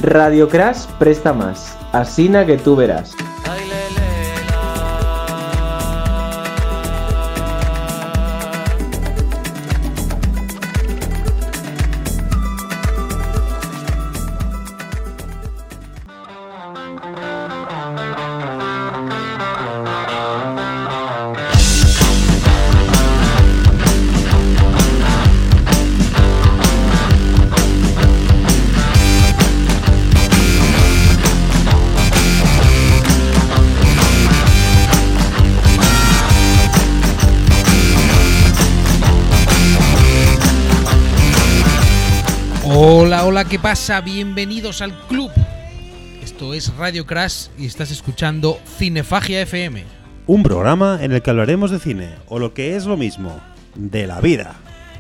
Radio Crash presta más, asina que tú verás. Hola, ¿qué pasa? Bienvenidos al club. Esto es Radio Crash y estás escuchando Cinefagia FM. Un programa en el que hablaremos de cine, o lo que es lo mismo, de la vida.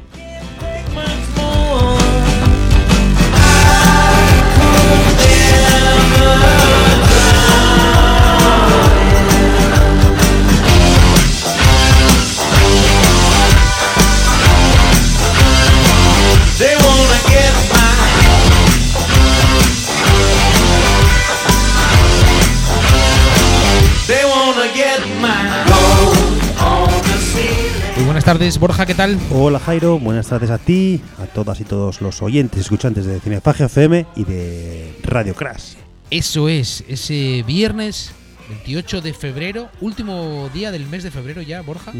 Buenas tardes, Borja, ¿qué tal? Hola Jairo, buenas tardes a ti, a todas y todos los oyentes y escuchantes de Cinefagia FM y de Radio Crash. Eso es, ese viernes 28 de febrero, último día del mes de febrero ya, Borja.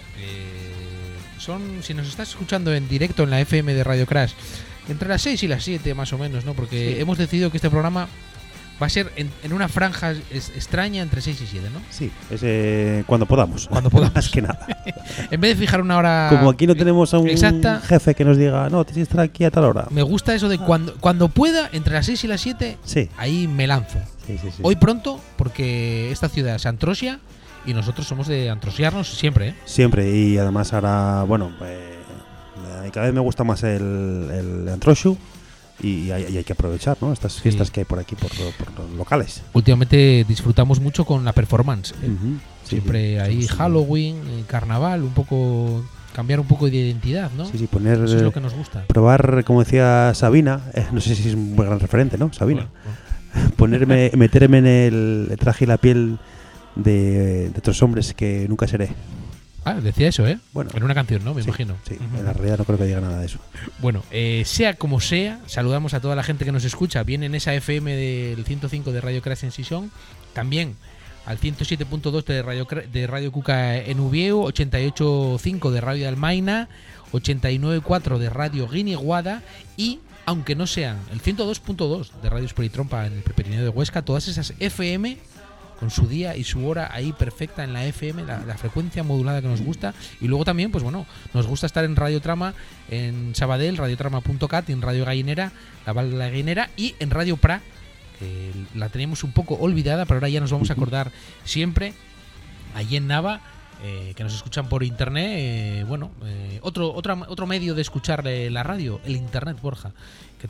Si nos estás escuchando en directo en la FM de Radio Crash, entre las 6 y las 7 más o menos, ¿no? Porque hemos decidido que este programa va a ser en una franja extraña entre 6 y 7, ¿no? Sí, cuando podamos. Cuando podamos. Más que nada. En vez de fijar una hora como aquí no tenemos a un exacta, jefe que nos diga, no, tienes que estar aquí a tal hora. Me gusta eso de cuando pueda, entre las 6 y las 7, sí. Ahí me lanzo. Sí. Hoy pronto, porque esta ciudad se antrosia y nosotros somos de antrosiarnos siempre, ¿eh? Siempre, y además ahora, bueno, cada vez me gusta más el antroshu. Y hay que aprovechar, ¿no? Estas fiestas que hay por aquí, por los locales. Últimamente disfrutamos mucho con la performance. Siempre hay Halloween, carnaval, un poco cambiar un poco de identidad, ¿no? Sí, poner. Eso es lo que nos gusta. Probar, como decía Sabina, no sé si es un buen gran referente, ¿no? Sabina. Bueno. Meterme en el traje y la piel de otros hombres que nunca seré. Ah, decía eso, ¿eh? Bueno, en una canción, ¿no? Me imagino. Sí, en la realidad no creo que diga nada de eso. Bueno, sea como sea, saludamos a toda la gente que nos escucha, bien en esa FM del 105 de Radio Crash en Sison, también al 107.2 de Radio Cuca en Uvieu, 88.5 de Radio Almaina, 89.4 de Radio Guiniguada y, aunque no sean el 102.2 de Radio Esperitrompa en el Pirineo de Huesca, todas esas FM con su día y su hora ahí perfecta en la FM, la frecuencia modulada que nos gusta. Y luego también, pues bueno, nos gusta estar en Radio Trama, en Sabadell, radiotrama.cat, en Radio Gallinera, la Val de la Gallinera, y en Radio Pra, que la teníamos un poco olvidada, pero ahora ya nos vamos a acordar siempre, allí en Nava, que nos escuchan por internet. Otro medio de escuchar la radio, el internet, Borja, que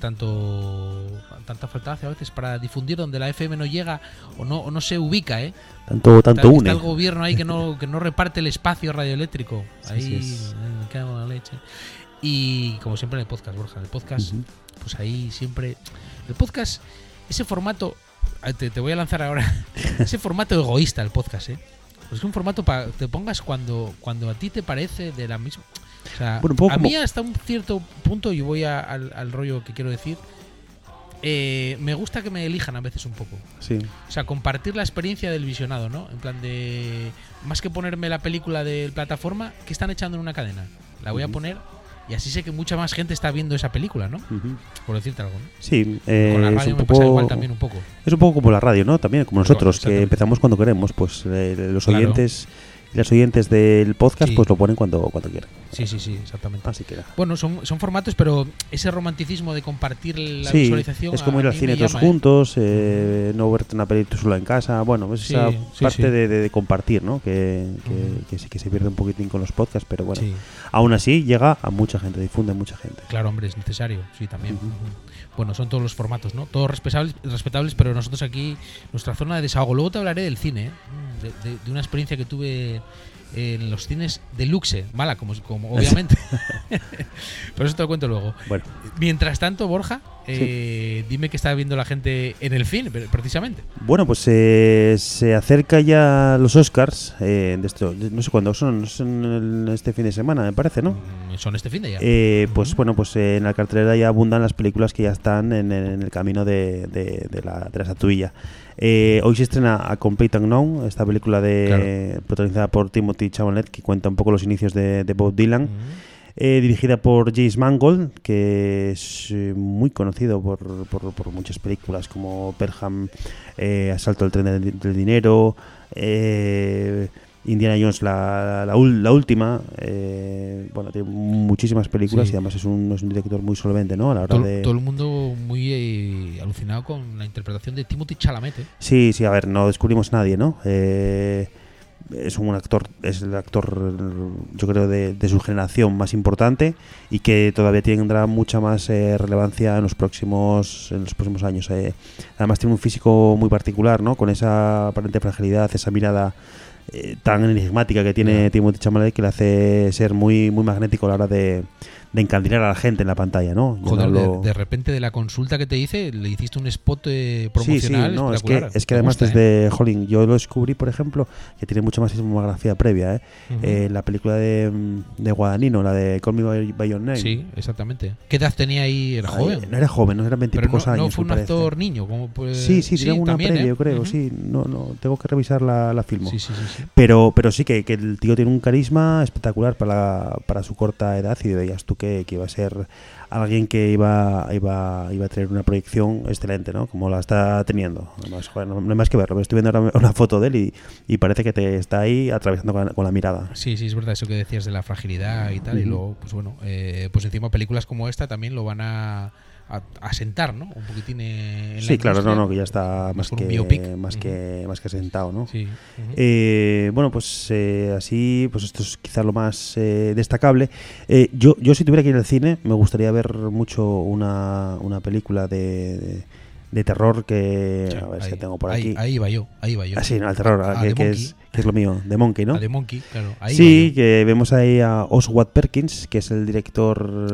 tanta falta hace a veces para difundir donde la FM no llega o no se ubica, tanto une. Está el gobierno ahí que no reparte el espacio radioeléctrico. Ahí me cago en la leche. Y como siempre en el podcast, Borja, el podcast, pues ahí siempre el podcast, ese formato, te voy a lanzar ahora ese formato egoísta, el podcast, pues es un formato para que te pongas cuando a ti te parece de la misma. O sea, a mí hasta un cierto punto, y voy al rollo que quiero decir, me gusta que me elijan a veces un poco. Sí. O sea, compartir la experiencia del visionado, ¿no? En plan de, más que ponerme la película de plataforma, que están echando en una cadena. La voy a poner y así sé que mucha más gente está viendo esa película, ¿no? Por decirte algo, ¿no? Sí. Con la radio me pasa igual también un poco. Es un poco como la radio, ¿no? También, como nosotros, que empezamos cuando queremos. Pues los oyentes y las oyentes del podcast pues lo ponen cuando quieren. Sí, exactamente. Así que bueno, son formatos, pero ese romanticismo de compartir la visualización es como ir al cine todos juntos, no verte una película sola en casa. Bueno, es esa parte de compartir, ¿no? Que sí que se pierde un poquitín con los podcasts, pero bueno, aún así llega a mucha gente, difunde a mucha gente. Claro, hombre, es necesario, sí, también. Bueno, son todos los formatos, ¿no? Todos respetables, pero nosotros aquí, nuestra zona de desahogo. Luego te hablaré del cine, de una experiencia que tuve en los cines de luxe, mala como obviamente. Pero eso te lo cuento luego. Bueno. Mientras tanto, Borja, Dime qué está viendo la gente en el cine, precisamente. Bueno, pues se acerca ya los Oscars de esto. No sé cuándo son este fin de semana, me parece, ¿no? Son este fin de ya. Pues bueno, pues en la cartelera ya abundan las películas que ya están en el camino de la estatuilla. Hoy se estrena A Complete Unknown, esta película protagonizada por Timothy Chalamet, que cuenta un poco los inicios de Bob Dylan. Dirigida por James Mangold, que es muy conocido por muchas películas como Pearl Jam, Asalto al tren del dinero, Indiana Jones la última. Bueno, tiene muchísimas películas y además es un director muy solvente, ¿no? A la hora todo el mundo muy alucinado con la interpretación de Timothy Chalamet. Sí, a ver, no descubrimos nadie, ¿no? Es un actor, es el actor, yo creo, de su generación más importante y que todavía tendrá mucha más relevancia en los próximos años. Además tiene un físico muy particular, ¿no? Con esa aparente fragilidad, esa mirada tan enigmática que tiene Timothy Chalamet, que le hace ser muy, muy magnético a la hora de encandilar a la gente en la pantalla, ¿no? Joder, de repente de la consulta que te hice, le hiciste un spot promocional. Sí, no, es que además desde Holling, yo lo descubrí, por ejemplo, que tiene mucha más filmografía previa, la película de Guadagnino, la de Call Me By Your Name. Sí, exactamente. ¿Qué edad tenía ahí? ¿Era joven? No era joven, no eran 20 y pocos años. ¿No fue un actor niño? Como sí, tiene alguna también, previa, yo creo, sí. No, tengo que revisar la filmo. Sí. Pero sí que el tío tiene un carisma espectacular para su corta edad, y veías tú que iba a ser alguien que iba a tener una proyección excelente, ¿no? Como la está teniendo. Además, joder, no hay más que verlo. Estoy viendo ahora una foto de él y parece que te está ahí atravesando con la mirada. Sí, es verdad eso que decías de la fragilidad y tal. Y luego, pues bueno, pues encima películas como esta también lo van a sentar, ¿no? Un poquitín en la claro, industria, que ya está más que asentado, ¿no? Sí. Bueno, pues así, pues esto es quizá lo más destacable. Yo si tuviera que ir al cine, me gustaría ver mucho una película de terror que a ver si tengo por aquí. Ahí va yo. Ah, sí, no, el terror, que es lo mío, The Monkey, ¿no? The Monkey, claro. Sí, que vemos ahí a Oswald Perkins, que es el director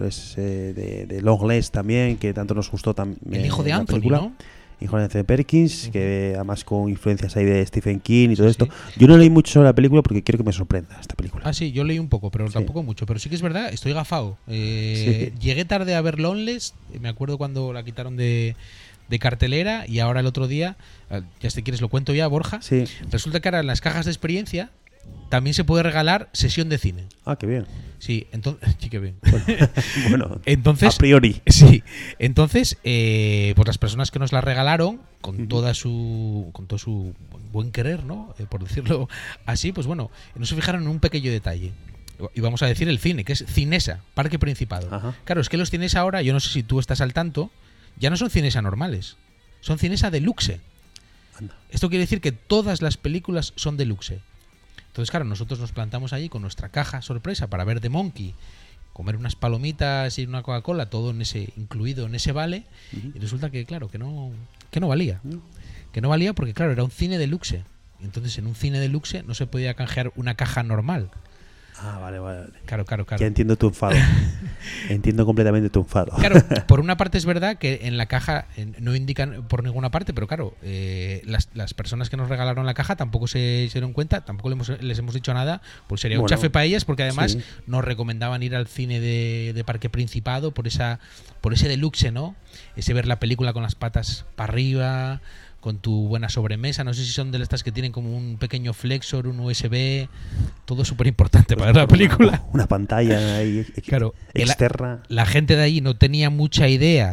de Longlegs también, que tanto nos gustó también. El hijo de Anthony, ¿no? Hijo de Anthony Perkins, que además con influencias ahí de Stephen King y todo esto. Yo no leí mucho sobre la película porque quiero que me sorprenda esta película. Ah, sí, yo leí un poco, pero tampoco mucho. Pero sí que es verdad, estoy gafado. Llegué tarde a ver Longlegs, me acuerdo cuando la quitaron de cartelera, y ahora el otro día, ya si quieres lo cuento ya, Borja. Sí. Resulta que ahora en las cajas de experiencia también se puede regalar sesión de cine. Ah, qué bien. Sí, entonces sí, qué bien. Bueno, entonces, a priori. Sí, entonces pues las personas que nos la regalaron con todo su buen querer, ¿no? Por decirlo así, pues bueno, no se fijaron en un pequeño detalle. Y vamos a decir el cine, que es Cinesa, Parque Principado. Ajá. Claro, es que los cines ahora, yo no sé si tú estás al tanto, ya no son Cinesa normales, son Cinesa Deluxe. Anda. Esto quiere decir que todas las películas son Deluxe. Entonces, claro, nosotros nos plantamos allí con nuestra caja sorpresa para ver The Monkey, comer unas palomitas y una Coca-Cola, todo incluido en ese vale, y resulta que, claro, que no valía. Que no valía porque, claro, era un cine Deluxe. Entonces, en un cine Deluxe no se podía canjear una caja normal. Ah, vale. Claro. Ya entiendo tu enfado. Entiendo completamente tu enfado. Claro, por una parte es verdad que en la caja no indican por ninguna parte, pero claro, las personas que nos regalaron la caja tampoco se dieron cuenta, tampoco les hemos dicho nada, pues sería un chafe para ellas, porque además nos recomendaban ir al cine de Parque Principado por ese deluxe, ¿no? Ese ver la película con las patas para arriba, con tu buena sobremesa. No sé si son de estas que tienen como un pequeño flexor, un USB, todo súper importante para ver la película. Una pantalla ahí externa. La gente de allí no tenía mucha idea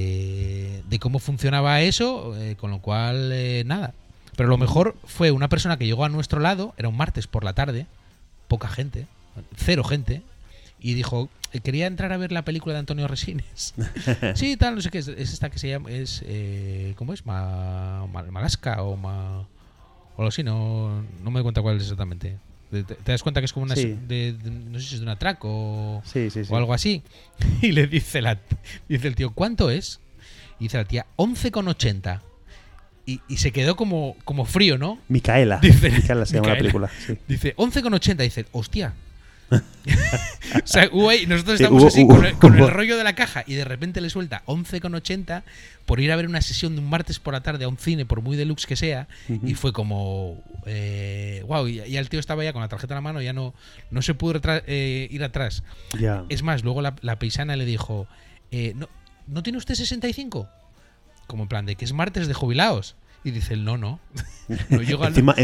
de cómo funcionaba eso, con lo cual nada. Pero lo mejor fue una persona que llegó a nuestro lado, era un martes por la tarde, poca gente, 0 gente, y dijo, quería entrar a ver la película de Antonio Resines. Sí, tal, no sé qué, es esta que se llama, ¿cómo es? Malasca o algo así, no me doy cuenta cuál es exactamente. ¿Te das cuenta que es como una no sé si es de un atraco o algo así? Y le dice el tío, ¿cuánto es? Y dice la tía, 11,80. Y se quedó como frío, ¿no? Micaela. Dice, Micaela se llama la película. Sí. Dice, 11,80. Dice, hostia. O sea, nosotros estamos así con el rollo de la caja y de repente le suelta 11,80 por ir a ver una sesión de un martes por la tarde a un cine, por muy deluxe que sea, y fue como wow, y el tío estaba ya con la tarjeta en la mano, ya no se pudo ir atrás. Yeah. Es más, luego la paisana le dijo, ¿no tiene usted 65? Como en plan de que es martes de jubilados. Y dice él, no llego encima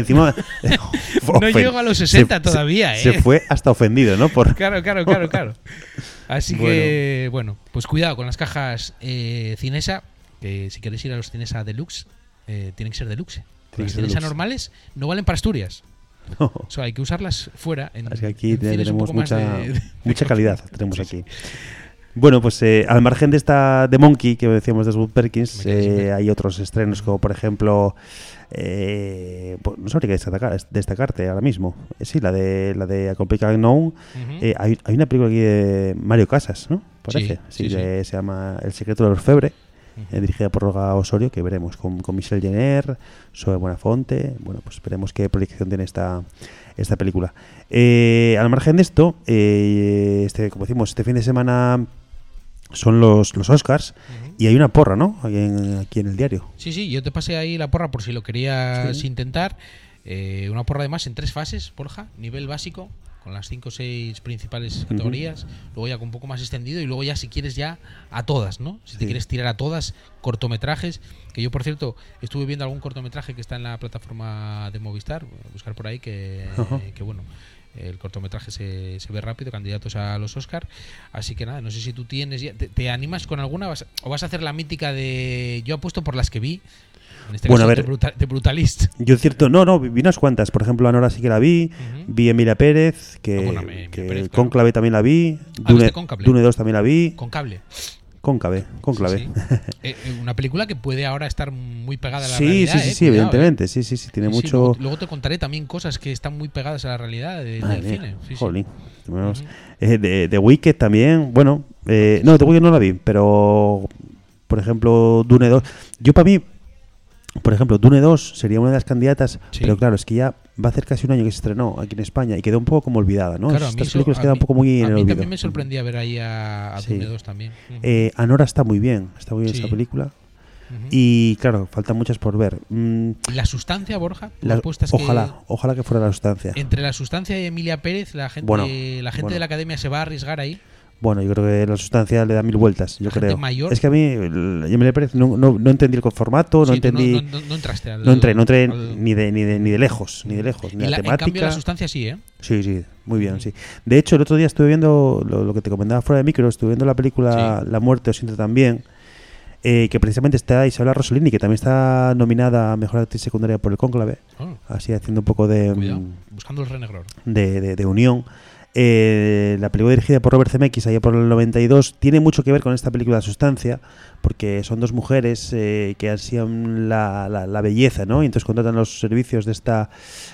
no llego a los 60 todavía, Se fue hasta ofendido, ¿no? Claro. Así que, bueno, pues cuidado con las cajas Cinesa, que si queréis ir a los Cinesa Deluxe, tienen que ser Deluxe. Las Cinesa normales no valen para Asturias. No. O sea, hay que usarlas fuera. Es que aquí tenemos mucha calidad. Tenemos aquí. Bueno, pues al margen de esta de Monkey que decíamos de Wood Perkins, hay otros estrenos como por ejemplo pues no sabría qué destacarte ahora mismo. Sí, la de A Complete Unknown. Hay una película aquí de Mario Casas, ¿no? Parece. Sí. Se llama El secreto de la orfebre, dirigida por Olga Osorio, que veremos con Michelle Jenner, Zoe Buenafonte. Bueno, pues veremos qué proyección tiene esta película. Al margen de esto, como decimos, este fin de semana son los Oscars y hay una porra, ¿no? Aquí en el diario. Sí, yo te pasé ahí la porra por si lo querías intentar. Una porra además en 3 fases, Borja. Nivel básico, con las 5 o 6 principales categorías, luego ya con un poco más extendido y luego ya si quieres ya a todas, ¿no? Si te quieres tirar a todas, cortometrajes, que yo por cierto estuve viendo algún cortometraje que está en la plataforma de Movistar, buscar por ahí que bueno, el cortometraje se ve rápido, candidatos a los Oscar, así que nada, no sé si tú tienes ¿te animas con alguna o vas a hacer la mítica de yo apuesto por las que vi? En este caso, a ver, de Brutalist. Yo cierto, vi unas cuantas. Por ejemplo, Anora sí que la vi. Vi Emilia Pérez, que Cónclave también la vi. Dune 2 también la vi. Cónclave. Sí. Una película que puede ahora estar muy pegada a la realidad. Sí, evidentemente. Sí, tiene mucho. Luego te contaré también cosas que están muy pegadas a la realidad del cine. Jolín. De Wicked también. Bueno, de Wicked no la vi, pero por ejemplo, Dune 2. Yo para mí, por ejemplo, Dune 2 sería una de las candidatas, pero claro, es que ya va a hacer casi un año que se estrenó aquí en España y quedó un poco como olvidada, ¿no? Claro, estas películas quedan un poco muy en el olvido. A mí también me sorprendía ver ahí a Dune 2 también. Anora está muy bien esa película. Y claro, faltan muchas por ver. ¿La sustancia, Borja? Ojalá que fuera La sustancia. Entre La sustancia y Emilia Pérez, la gente de la academia se va a arriesgar ahí. Bueno, yo creo que La sustancia le da 1000 vueltas, yo creo. Mayor. Es que a mí Emilia Pérez no entendí el formato, no entendí. No entraste no entré ni de lejos, ni la temática. En cambio, La sustancia sí, ¿eh? Sí, muy bien, sí. De hecho, el otro día estuve viendo lo que te comentaba fuera de micro, estuve viendo la película La muerte os siento también, que precisamente está Isabella Rossellini, que también está nominada a Mejor Actriz Secundaria por El Cónclave, así haciendo un poco de... Cuidado, buscando el renegror. De unión. La película dirigida por Robert Zemeckis allá por el 92 tiene mucho que ver con esta película La sustancia, porque son 2 mujeres que ansían la belleza, ¿no? Y entonces contratan los servicios de esta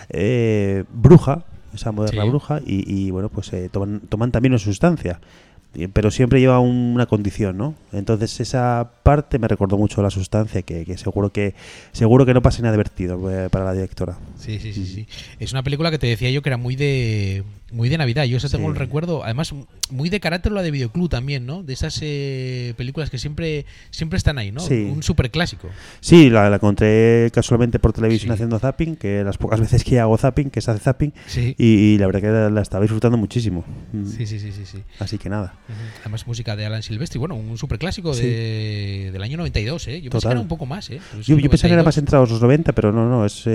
bruja, esa moderna bruja, y bueno, pues toman también una sustancia, pero siempre lleva una condición, ¿no? Entonces esa parte me recordó mucho a La sustancia, que seguro que no pasa inadvertido para la directora. Sí. Es una película que te decía yo que era muy de Navidad. Yo eso tengo el recuerdo, además muy de carácter la de videoclub también, ¿no? De esas películas que siempre están ahí, ¿no? Un super clásico. Sí, la encontré casualmente por televisión haciendo zapping, que las pocas veces que hago zapping, que se hace zapping, y la verdad que la estaba disfrutando muchísimo. Sí. Así que nada. Además música de Alan Silvestri, bueno, un super clásico del año 92, ¿eh? Yo pensé que era un poco más, ¿eh? Yo pensé que era más entrados los 90, pero no, es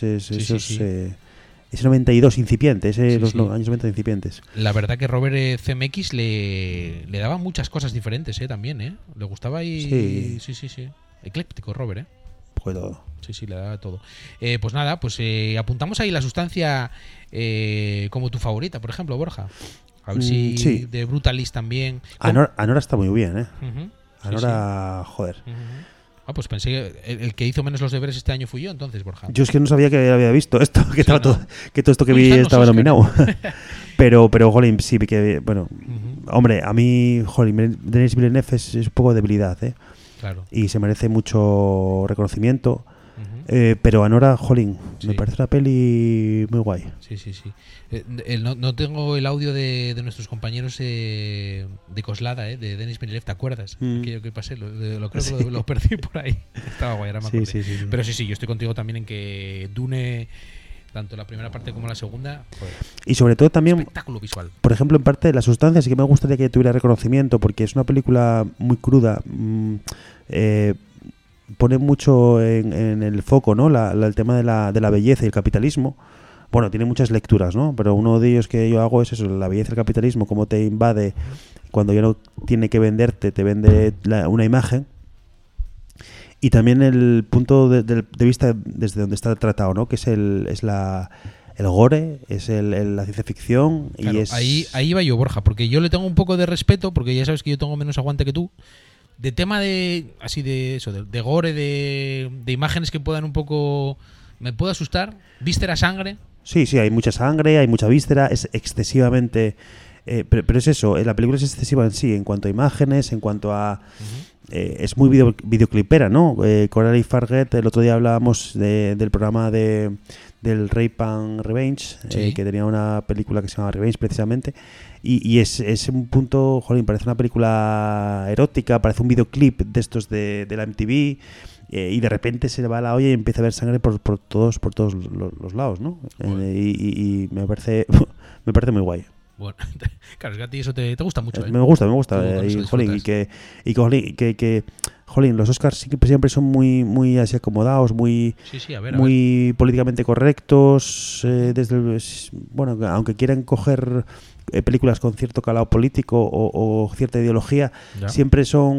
92 incipiente, los años 90 incipientes. La verdad que Robert Zemeckis le daba muchas cosas diferentes, también, ¿eh? Le gustaba y... Sí. Ecléctico, Robert, ¿eh? Pues todo. Sí, le daba todo. Pues nada, apuntamos ahí La sustancia como tu favorita, por ejemplo, Borja. A ver si de Brutalist también. Anora está muy bien, ¿eh? Anora, joder. Pues pensé que el que hizo menos los deberes este año fui yo, entonces, Borja. Yo es que no sabía que había visto esto, que todo esto que vi estaba nominado. pero jolín, sí, que bueno, hombre, a mí, jolín, Denis Villeneuve es un poco de debilidad, ¿eh? Claro. Y se merece mucho reconocimiento. Pero Anora, jolín, me parece una peli muy guay. Sí. No tengo el audio de nuestros compañeros de Coslada, de Denis Villeneuve, ¿te acuerdas? Aquello que pasé, creo que lo perdí por ahí. Estaba guay, era más sí. Pero sí, yo estoy contigo también en que Dune, tanto la primera parte como la segunda, y sobre todo también espectáculo visual. Por ejemplo, en parte de la sustancia sí que me gustaría que tuviera reconocimiento, porque es una película muy cruda. Pone mucho en el foco, ¿no? El tema de la belleza y el capitalismo. Bueno, tiene muchas lecturas, ¿no? Pero uno de ellos que yo hago es eso, la belleza y el capitalismo, cómo te invade cuando ya no tiene que venderte, te vende una imagen. Y también el punto de vista desde donde está tratado, ¿no? Que es el gore, es la ciencia ficción. Claro, y es... ahí va yo, Borja, porque yo le tengo un poco de respeto, porque ya sabes que yo tengo menos aguante que tú. De tema de gore, de imágenes que puedan un poco... Me puede asustar. Víscera, sangre. Sí, hay mucha sangre, hay mucha víscera, es excesivamente... pero es eso, la película es excesiva en sí, en cuanto a imágenes, en cuanto a... es muy videoclipera, ¿no? Coralie Farguet, el otro día hablábamos del programa del Rape and Revenge, que tenía una película que se llama Revenge precisamente, y es un punto, jolín, parece una película erótica, parece un videoclip de estos de la MTV, y de repente se le va la olla y empieza a ver sangre por todos los lados, ¿no? Y me parece muy guay. Bueno, claro, es que a ti eso te gusta mucho, ¿eh? Me gusta. Jolín, los Oscars siempre son muy así acomodados, muy políticamente correctos. Bueno, aunque quieran coger películas con cierto calado político o cierta ideología, siempre son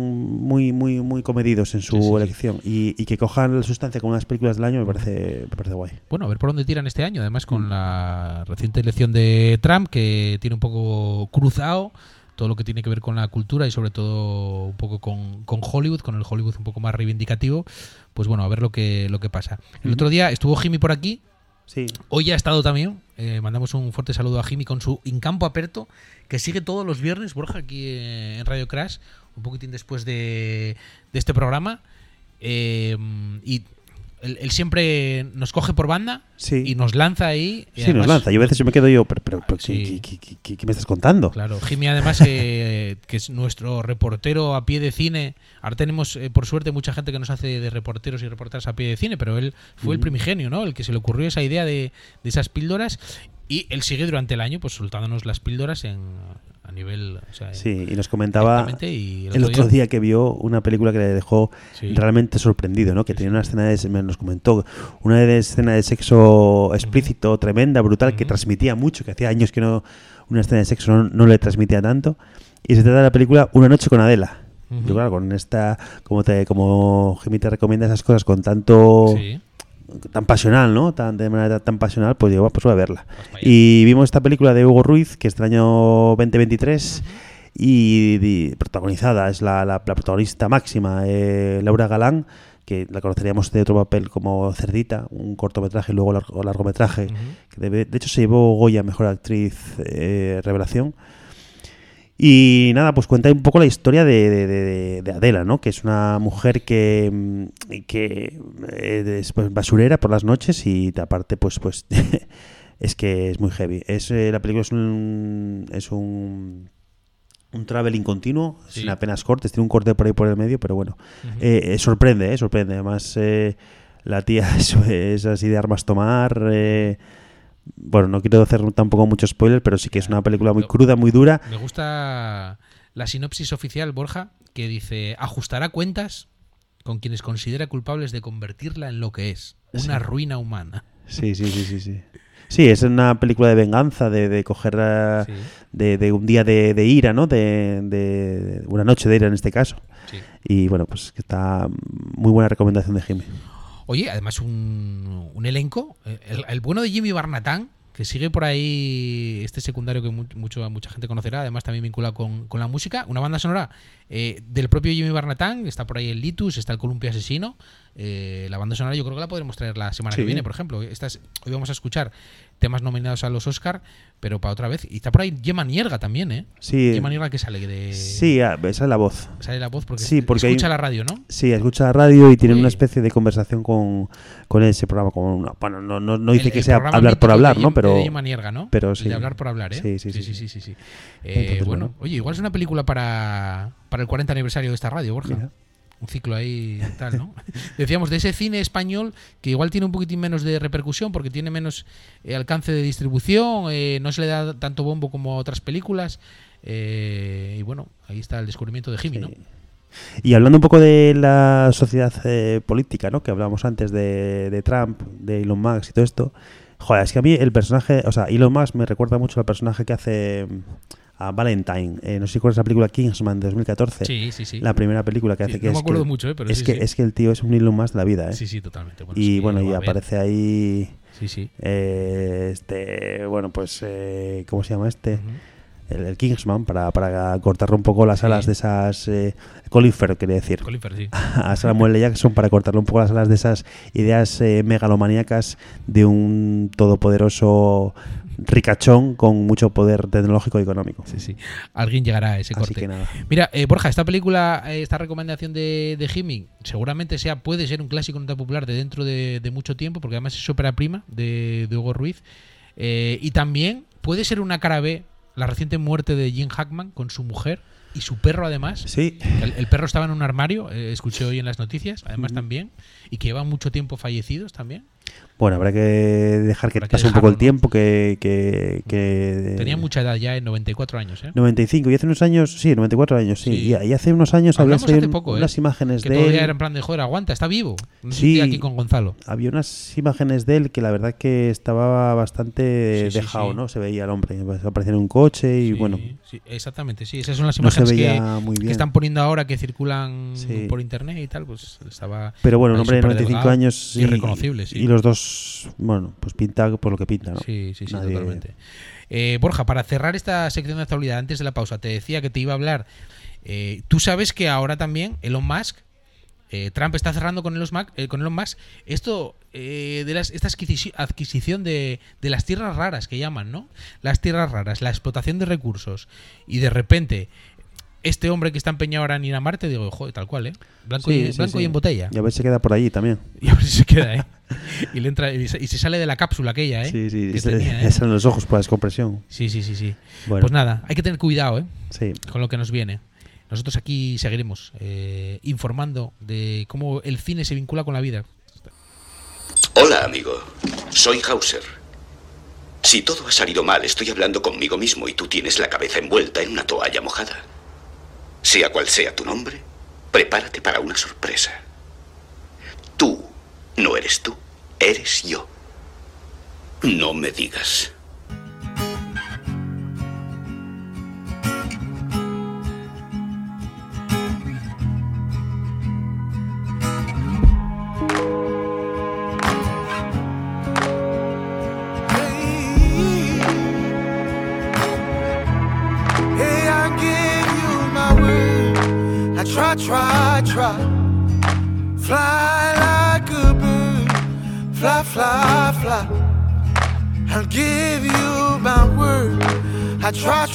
muy comedidos en su elección. Y que cojan la sustancia con unas películas del año me parece guay. Bueno, a ver por dónde tiran este año, además con la reciente elección de Trump, que tiene un poco cruzado todo lo que tiene que ver con la cultura y sobre todo un poco con Hollywood, con el Hollywood un poco más reivindicativo. Pues bueno, a ver lo que pasa. El otro día estuvo Jimmy por aquí. Sí. Hoy ha estado también. Mandamos un fuerte saludo a Jimmy con su Incampo Aperto, que sigue todos los viernes, Borja, aquí en Radio Crash, un poquitín después de este programa. Y él siempre nos coge por banda y nos lanza ahí. Sí, además, nos lanza. Yo a veces me quedo pero ¿qué me estás contando? Claro, Jimmy además, que es nuestro reportero a pie de cine. Ahora tenemos, por suerte, mucha gente que nos hace de reporteros y reporteras a pie de cine, pero él fue el primigenio, ¿no? El que se le ocurrió esa idea de esas píldoras, y él sigue durante el año pues soltándonos las píldoras a nivel... y nos comentaba el otro día que vio una película que le dejó realmente sorprendido, ¿no? Que tenía una escena nos comentó, una escena de sexo explícito, tremenda, brutal, que transmitía mucho, que hacía años que una escena de sexo no le transmitía tanto, y se trata de la película Una noche con Adela. Yo, claro, con esta, como Jimmy te recomienda esas cosas con tanto... tan pasional, ¿no? De manera tan pasional, pues digo, pues voy a verla. Y vimos esta película de Hugo Ruiz, que es del año 2023, y protagonizada, es la protagonista máxima, Laura Galán, que la conoceríamos de otro papel como Cerdita, un cortometraje y luego largometraje, que de hecho se llevó Goya Mejor Actriz Revelación. Y nada, pues cuenta un poco la historia de Adela, ¿no? Que es una mujer que es basurera por las noches y aparte pues es que es muy heavy. La película es un traveling continuo, sin apenas cortes, tiene un corte por ahí por el medio, pero bueno, sorprende. Además, la tía es así de armas tomar. Bueno, no quiero hacer tampoco mucho spoiler, pero sí que es una película muy cruda, muy dura. Me gusta la sinopsis oficial, Borja, que dice: ajustará cuentas con quienes considera culpables de convertirla en lo que es, una ruina humana. Sí. Sí, es una película de venganza, de coger de un día de ira, ¿no? De una noche de ira en este caso. Sí. Y bueno, pues que está muy buena recomendación de Jimmy. Oye, además un elenco, el bueno de Jimmy Barnatán, que sigue por ahí, este secundario que mucha gente conocerá, además también vinculado con la música, una banda sonora del propio Jimmy Barnatán, está por ahí el Litus, está el Columpio Asesino, la banda sonora yo creo que la podremos traer la semana que viene, por ejemplo. Hoy vamos a escuchar temas nominados a los Oscar, pero para otra vez. Y está por ahí Gemma Nierga también, ¿eh? Sí. Gemma Nierga que sale de... Sí, esa es la voz. Sale la voz porque, porque escucha la radio, ¿no? Sí, escucha la radio y tiene una especie de conversación con ese programa. Bueno, no dice que sea hablar por hablar, ¿no? Pero de Gemma Nierga, ¿no? Pero sí. De hablar por hablar, ¿eh? Sí. Entonces, bueno, oye, igual es una película para el 40 aniversario de esta radio, Borja. Mira. Un ciclo ahí tal, ¿no? Decíamos de ese cine español que igual tiene un poquitín menos de repercusión porque tiene menos alcance de distribución, no se le da tanto bombo como a otras películas, y bueno, ahí está el descubrimiento de Jimmy, ¿no? Y hablando un poco de la sociedad política, ¿no? Que hablábamos antes de Trump, de Elon Musk y todo esto. Joder, es que a mí el personaje, o sea, Elon Musk me recuerda mucho al personaje que hace a Valentine. No sé si recuerdas la película Kingsman de 2014. Sí. La primera película que hace. Que no me acuerdo mucho, pero es que el tío es un Elon Musk de la vida, ¿eh? Sí, totalmente. Bueno, y bueno, y aparece ahí. Sí. Bueno, pues, ¿cómo se llama este? El Kingsman, para cortarle un poco las alas de esas... Colin Firth, quería decir. Colin Firth, sí. A Samuel L. Jackson, para cortarle un poco las alas de esas ideas megalomaníacas de un todopoderoso ricachón con mucho poder tecnológico y económico. Sí. Alguien llegará a ese corte. Así que nada. Mira, Borja, esta película, esta recomendación de Jimmy, seguramente puede ser un clásico nota popular de dentro de mucho tiempo, porque además es ópera prima de Hugo Ruiz. Y también puede ser una cara B, la reciente muerte de Jim Hackman con su mujer y su perro, además. Sí. El perro estaba en un armario, escuché hoy en las noticias, además también, y que llevan mucho tiempo fallecidos también. Bueno, habrá que dejar que pase un poco el tiempo, que tenía mucha edad ya, en 94 años, ¿eh? 95, y hace unos años, sí, 94 años, sí. Y hace unos años había unas imágenes que de él. Que todavía era en plan de, joder, aguanta, está vivo. No sé sí, si aquí con Gonzalo. Había unas imágenes de él que la verdad que estaba bastante dejado, ¿no? Se veía el hombre, aparecía en un coche y bueno. Sí, exactamente, sí. Esas son las imágenes que están poniendo ahora, que circulan por internet y tal, pues estaba... Pero bueno, un hombre de 95 años irreconocible, sí. Y los dos, bueno, pues pinta por lo que pinta, ¿no? Sí, totalmente. Borja, para cerrar esta sección de actualidad, antes de la pausa, te decía que te iba a hablar. Tú sabes que ahora también Elon Musk, Trump está cerrando con Elon Musk esto esta adquisición de las tierras raras que llaman, ¿no? Las tierras raras, la explotación de recursos. Y de repente, este hombre que está empeñado ahora en ir a Marte, digo, joder, tal cual, ¿eh? Blanco y en botella. Y a ver si se queda por allí también. Y a ver si se queda, ¿eh? Y le entra y se sale de la cápsula aquella, ¿eh? Sí, que tenía, ¿eh? Salen los ojos por la descompresión. Sí. Bueno. Pues nada, hay que tener cuidado, ¿eh? Sí. Con lo que nos viene. Nosotros aquí seguiremos informando de cómo el cine se vincula con la vida. Hola, amigo. Soy Hauser. Si todo ha salido mal, estoy hablando conmigo mismo y tú tienes la cabeza envuelta en una toalla mojada. Sea cual sea tu nombre, prepárate para una sorpresa. Tú no eres tú, eres yo. No me digas. Try. Fly like a bird. Fly. I'll give you my word. I try.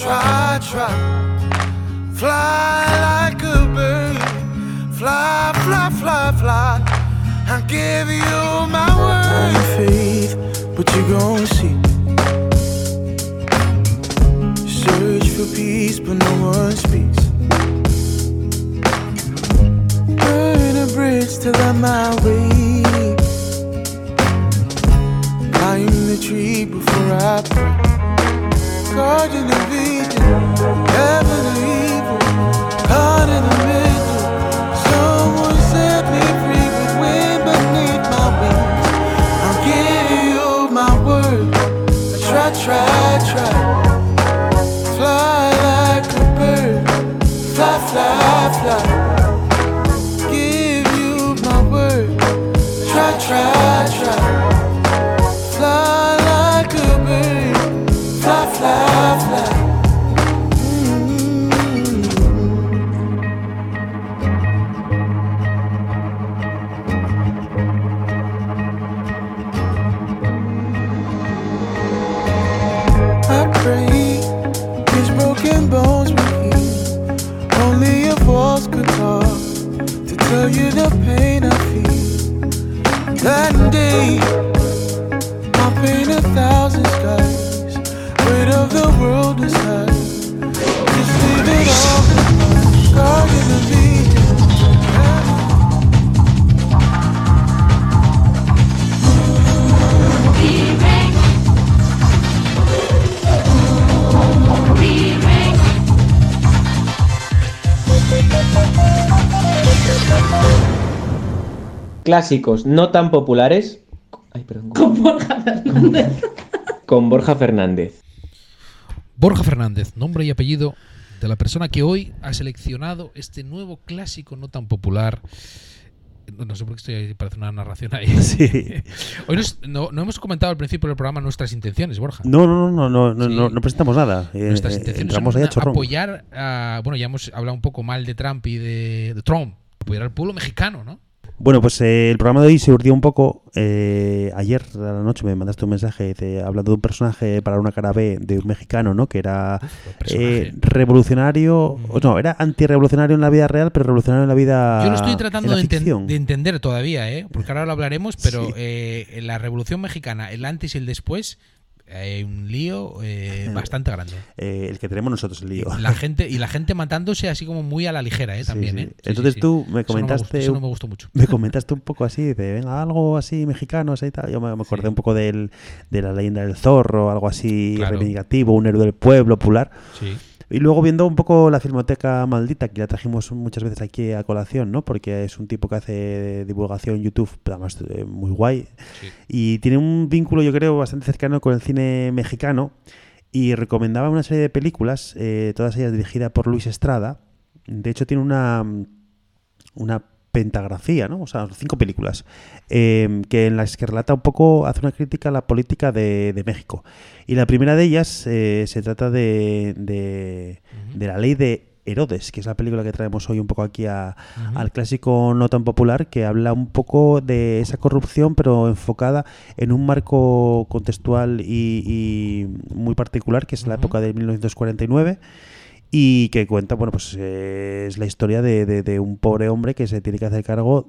Fly like a bird. Fly. I'll give you my word. Only faith, but you gon' see. Search for peace, but no one speaks. Burn a bridge to light my way. Climb the tree before I pray. Guardian of vision, heaven or evil, caught in the middle. Someone set me free with wind beneath my wings. I'll give you my word. I try. Fly like a bird. Fly. Give you my word. Try. Fly like a bird. Fly. broken bones we heal. Only a voice could talk to tell you the pain I feel. That day I'll paint 1,000 skies. Weight of the world aside. Just leave it all behind. Guardian of me. Clásicos no tan populares. Ay, perdón. Con Borja Fernández. Con Borja Fernández. Borja Fernández, nombre y apellido de la persona que hoy ha seleccionado este nuevo clásico no tan popular. No sé por qué parece una narración ahí. Sí. Hoy no hemos comentado al principio del programa nuestras intenciones, Borja. No presentamos nada. Nuestras intenciones entramos son ahí a chorrón. apoyar a... Bueno, ya hemos hablado un poco mal de Trump y de Trump. Apoyar al pueblo mexicano, ¿no? Bueno, pues el programa de hoy se urdió un poco. Ayer a la noche me mandaste un mensaje hablando de un personaje para una cara B de un mexicano, ¿no? Que era revolucionario, no, era antirrevolucionario en la vida real, pero revolucionario en la vida. Yo lo estoy tratando de entender todavía, porque ahora lo hablaremos, pero en la Revolución Mexicana, el antes y el después, hay un lío bastante grande. El que tenemos nosotros, el lío. La gente matándose así como muy a la ligera, también. Sí. Entonces tú me comentaste. Eso no me gustó mucho. Me comentaste un poco así, de venga, algo así mexicano, así y tal. Yo me acordé un poco de la leyenda del zorro, algo así reivindicativo, un héroe del pueblo, popular. Sí. Y luego viendo un poco la Filmoteca Maldita, que la trajimos muchas veces aquí a colación, ¿no? Porque es un tipo que hace divulgación en YouTube, además muy guay. Sí. Y tiene un vínculo, yo creo, bastante cercano con el cine mexicano. Y recomendaba una serie de películas, todas ellas dirigidas por Luis Estrada. De hecho, tiene una pentagrafía, ¿no? O sea, 5 películas que en las que relata un poco, hace una crítica a la política de México. Y la primera de ellas se trata de la ley de Herodes, que es la película que traemos hoy un poco aquí al clásico no tan popular, que habla un poco de esa corrupción, pero enfocada en un marco contextual y muy particular, que es la época de 1949. Y que cuenta, bueno, pues es la historia de un pobre hombre que se tiene que hacer cargo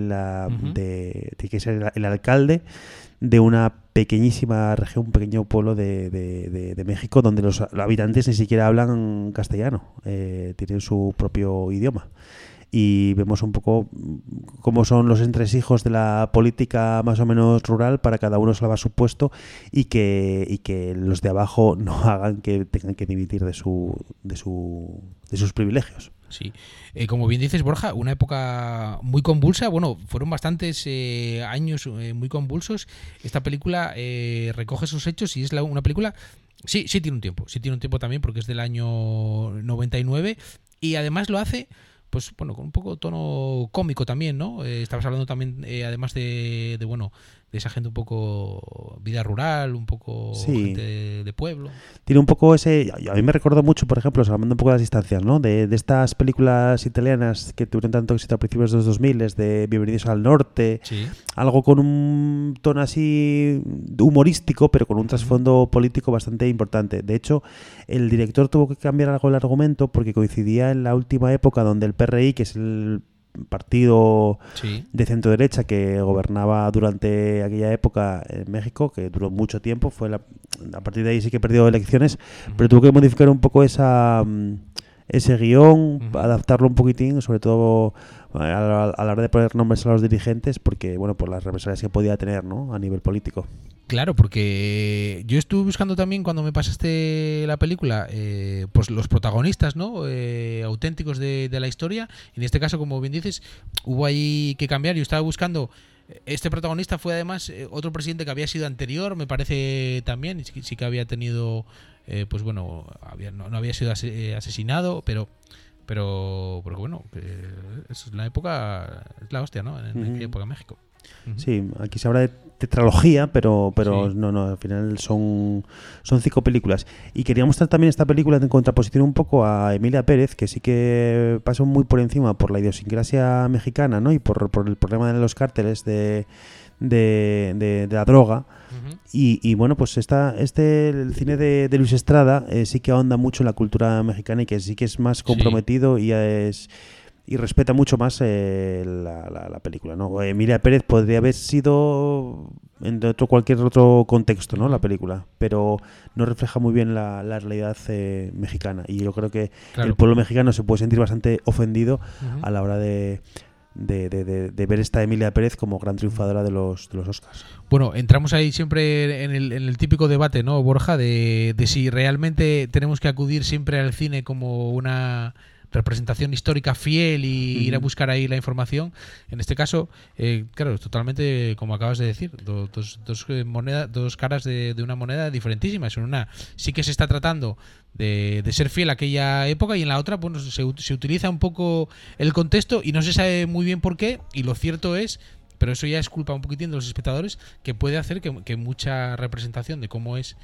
tiene que ser el alcalde de una pequeñísima región, un pequeño pueblo de México, donde los habitantes ni siquiera hablan castellano, tienen su propio idioma. Y vemos un poco cómo son los entresijos de la política más o menos rural, para cada uno salvar su puesto y que los de abajo no hagan que tengan que dimitir de sus privilegios. Sí, como bien dices, Borja, una época muy convulsa. Bueno, fueron bastantes años muy convulsos. Esta película recoge esos hechos y es una película... Sí tiene un tiempo también, porque es del año 99 y además lo hace... Pues bueno, con un poco tono cómico también, ¿no? Estabas hablando también, además de esa gente un poco vida rural, un poco gente de pueblo. Tiene un poco ese... A mí me recordó mucho, por ejemplo, hablando un poco de las distancias, ¿no? De estas películas italianas que tuvieron tanto éxito a principios de los 2000, de Bienvenidos al Norte, algo con un tono así humorístico, pero con un trasfondo político bastante importante. De hecho, el director tuvo que cambiar algo el argumento porque coincidía en la última época donde el PRI, que es el partido de centro derecha que gobernaba durante aquella época en México, que duró mucho tiempo, a partir de ahí sí que perdió elecciones, pero tuvo que modificar un poco ese guión, adaptarlo un poquitín, sobre todo a la hora de poner nombres a los dirigentes, porque bueno, por las represalias que podía tener, ¿no? A nivel político. Claro, porque yo estuve buscando también, cuando me pasaste la película, pues los protagonistas, ¿no? Auténticos de la historia. En este caso, como bien dices, hubo ahí que cambiar. Yo estaba buscando... Este protagonista fue además otro presidente que había sido anterior, me parece también, y sí que había tenido... pues bueno, no había sido asesinado, pero bueno, es la época, es la hostia, ¿no? En aquella época en México. Sí, aquí se habla de tetralogía, pero no, al final son 5 películas. Y quería mostrar también esta película en contraposición un poco a Emilia Pérez, que sí que pasa muy por encima por la idiosincrasia mexicana, ¿no? Y por el problema de los cárteles de de la droga. Y bueno, pues el cine de Luis Estrada sí que ahonda mucho en la cultura mexicana y que sí que es más comprometido y respeta mucho más la película, ¿no? Emilia Pérez podría haber sido en cualquier otro contexto, ¿no? La película, pero no refleja muy bien la realidad mexicana, y yo creo que el pueblo mexicano se puede sentir bastante ofendido a la hora de ver esta Emilia Pérez como gran triunfadora de los Oscars. Bueno, entramos ahí siempre en el típico debate, ¿no, Borja? De si realmente tenemos que acudir siempre al cine como una representación histórica fiel y ir a buscar ahí la información. En este caso, claro, es totalmente, como acabas de decir, dos caras de una moneda diferentísimas. En una sí que se está tratando de ser fiel a aquella época, y en la otra, bueno, se utiliza un poco el contexto y no se sabe muy bien por qué, y lo cierto es, pero eso ya es culpa un poquitín de los espectadores, que puede hacer que mucha representación de cómo es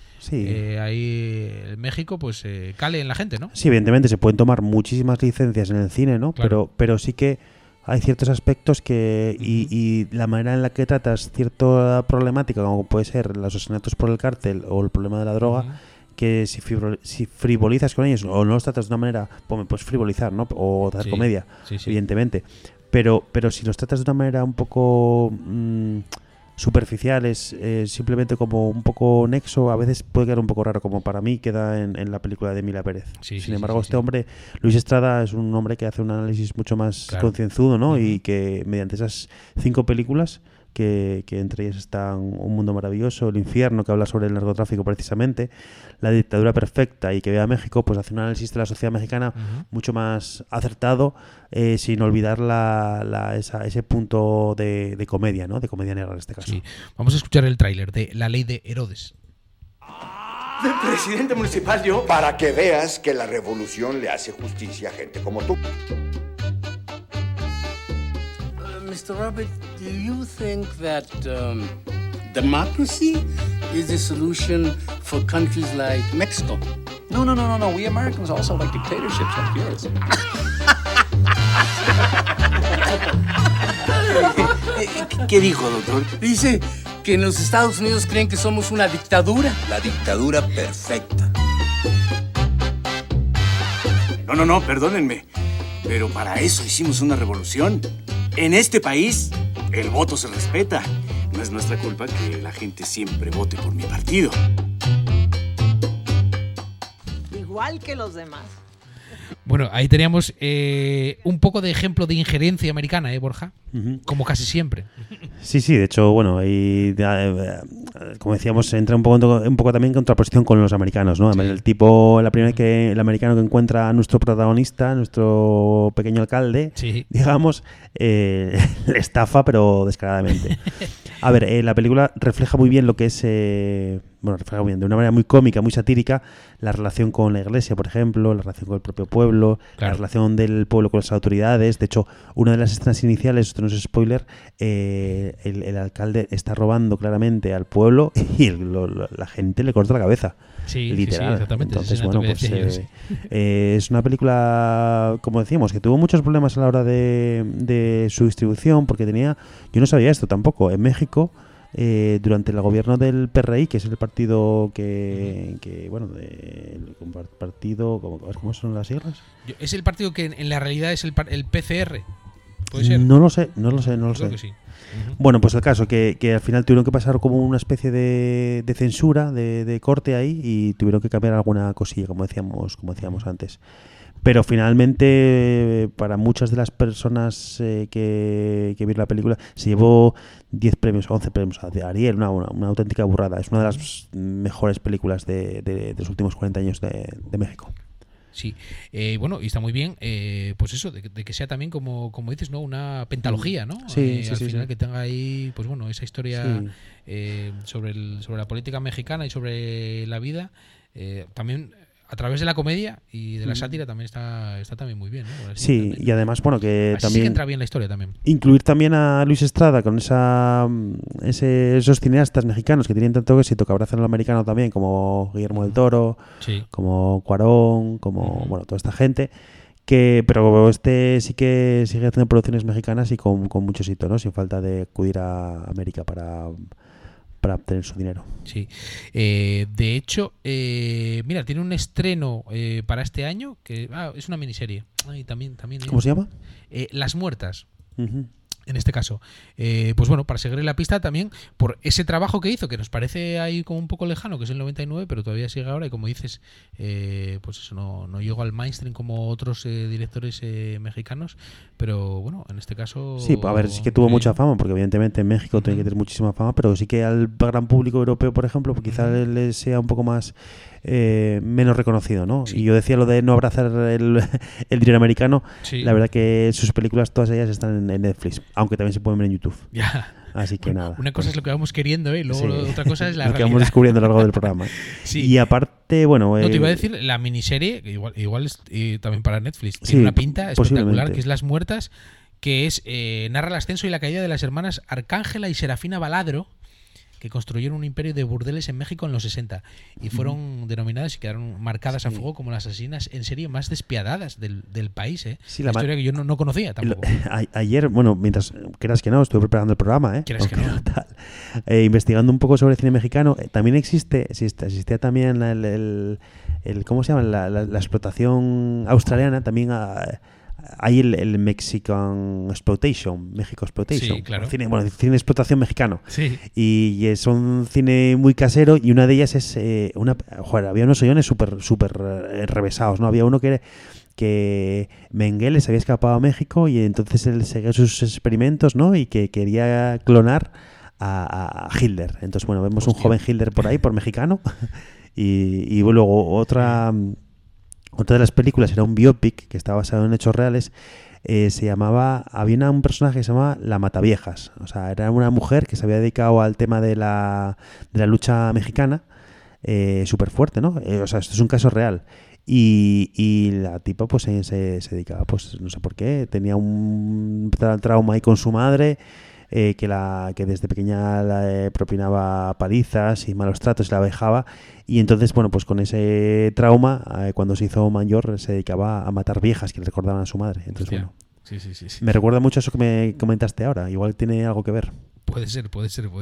ahí en México pues cale en la gente, ¿no? Sí, evidentemente se pueden tomar muchísimas licencias en el cine, ¿no? Claro. Pero sí que hay ciertos aspectos que y la manera en la que tratas cierta problemática, como puede ser los asesinatos por el cártel o el problema de la droga, que si frivolizas con ellos o no los tratas de una manera, pues puedes frivolizar, ¿no? O hacer comedia, evidentemente. Pero si los tratas de una manera un poco superficial, simplemente como un poco nexo, a veces puede quedar un poco raro, como para mí queda en la película de Emilia Pérez. Sin embargo, hombre, Luis Estrada, es un hombre que hace un análisis mucho más concienzudo, ¿no? Y que mediante esas 5 películas, que entre ellas están Un mundo maravilloso, El infierno, que habla sobre el narcotráfico precisamente, La dictadura perfecta, y que ve a México, pues hace un análisis de la sociedad mexicana mucho más acertado, sin olvidar ese punto de comedia, ¿no? De comedia negra en este caso. Sí. Vamos a escuchar el tráiler de La ley de Herodes. ¿De presidente municipal yo? Para que veas que la revolución le hace justicia a gente como tú. Mr. Robert, do you think that democracy is the solution for countries like Mexico? No. We Americans also like dictatorships like yours. ¿Qué dijo, doctor? Dice que en los Estados Unidos creen que somos una dictadura. La dictadura perfecta. No, perdónenme. Pero para eso hicimos una revolución. En este país, el voto se respeta. No es nuestra culpa que la gente siempre vote por mi partido. Igual que los demás. Bueno, ahí teníamos un poco de ejemplo de injerencia americana, Borja, como casi siempre. Sí, de hecho, bueno, ahí, como decíamos, entra un poco también en contraposición con los americanos, ¿no? La primera que el americano que encuentra a nuestro protagonista, nuestro pequeño alcalde, digamos, le estafa, pero descaradamente. A ver, la película refleja muy bien lo que es... refleja muy bien, de una manera muy cómica, muy satírica, la relación con la iglesia, por ejemplo, la relación con el propio pueblo, la relación del pueblo con las autoridades. De hecho, una de las escenas iniciales, esto no es spoiler, el alcalde está robando claramente al pueblo y la gente le corta la cabeza. Literal. Sí, exactamente. Entonces, bueno, pues es una película, como decíamos, que tuvo muchos problemas a la hora de su distribución, porque yo no sabía esto tampoco, en México, durante el gobierno del PRI, que es el partido partido, ¿cómo son las siglas? Es el partido que en la realidad es el PCR. ¿Puede ser? No lo sé. Creo que sí. Bueno, pues el caso que al final tuvieron que pasar como una especie de censura, de corte ahí, y tuvieron que cambiar alguna cosilla, como decíamos antes. Pero finalmente, para muchas de las personas que vieron la película, se llevó 10 premios, 11 premios a Ariel, una auténtica burrada. Es una de las mejores películas de los últimos 40 años de México. Sí, bueno, y está muy bien, pues eso, de que sea también, como dices, ¿no? Una pentalogía, ¿no? Al final que tenga ahí, pues bueno, esa historia sobre la política mexicana y sobre la vida, también a través de la comedia y de la sátira también está también muy bien, ¿no? Sí, y además, bueno, que así también... sí que entra bien la historia también. Incluir también a Luis Estrada con esos cineastas mexicanos que tienen tanto éxito, que abrazan al americano también, como Guillermo del Toro, como Cuarón, como, bueno, toda esta gente, Pero este sí que sigue haciendo producciones mexicanas y con mucho éxito, ¿no? Sin falta de acudir a América para obtener su dinero. Sí. De hecho, mira, tiene un estreno para este año que es una miniserie. También. ¿Cómo se llama? Las Muertas. Uh-huh. En este caso, pues bueno, para seguir la pista también por ese trabajo que hizo, que nos parece ahí como un poco lejano, que es el 99, pero todavía sigue ahora, y como dices, pues eso no llegó al mainstream como otros directores mexicanos, pero bueno, en este caso... Sí, a ver, sí que tuvo mucha fama, porque evidentemente en México tiene que tener muchísima fama, pero sí que al gran público europeo, por ejemplo, pues quizás le sea un poco más... menos reconocido, ¿no? Sí. Y yo decía lo de no abrazar el dinero americano. Sí. La verdad que sus películas, todas ellas están en Netflix, aunque también se pueden ver en YouTube. Ya. Así que nada. Una cosa es lo que vamos queriendo, y luego otra cosa es la lo realidad. que vamos descubriendo a lo largo del programa. Sí. Y aparte, bueno... No, te iba a decir, la miniserie, que igual es también para Netflix, tiene una pinta espectacular, que es Las Muertas, que es narra el ascenso y la caída de las hermanas Arcángela y Serafina Baladro, que construyeron un imperio de burdeles en México en los 60 y fueron denominadas y quedaron marcadas a fuego como las asesinas en serie más despiadadas del país. Sí, la historia que yo no conocía tampoco. Ayer, bueno, mientras creas que no, estuve preparando el programa, ¿Crees que no? Investigando un poco sobre cine mexicano, también existía también el ¿cómo se llama? La explotación australiana, también hay el Mexican Exploitation, México Exploitation. Sí, claro. Cine de explotación mexicano. Sí. Y es un cine muy casero, y una de ellas es había unos guiones súper revesados, ¿no? Había uno que Mengele se había escapado a México y entonces él seguía sus experimentos, ¿no? Y que quería clonar a Hitler. Entonces, bueno, vemos un joven Hitler por ahí, por mexicano. y luego otra de las películas era un biopic que estaba basado en hechos reales. Había un personaje que se llamaba La Mataviejas. O sea, era una mujer que se había dedicado al tema de la lucha mexicana, súper fuerte, ¿no? O sea, esto es un caso real. Y la tipa pues se dedicaba, pues no sé por qué, tenía un trauma ahí con su madre, que desde pequeña la propinaba palizas y malos tratos y la dejaba, y entonces, bueno, pues con ese trauma, cuando se hizo mayor, se dedicaba a matar viejas que le recordaban a su madre. Entonces, bueno, sí. Me recuerda mucho a eso que me comentaste ahora, igual tiene algo que ver. Puede ser.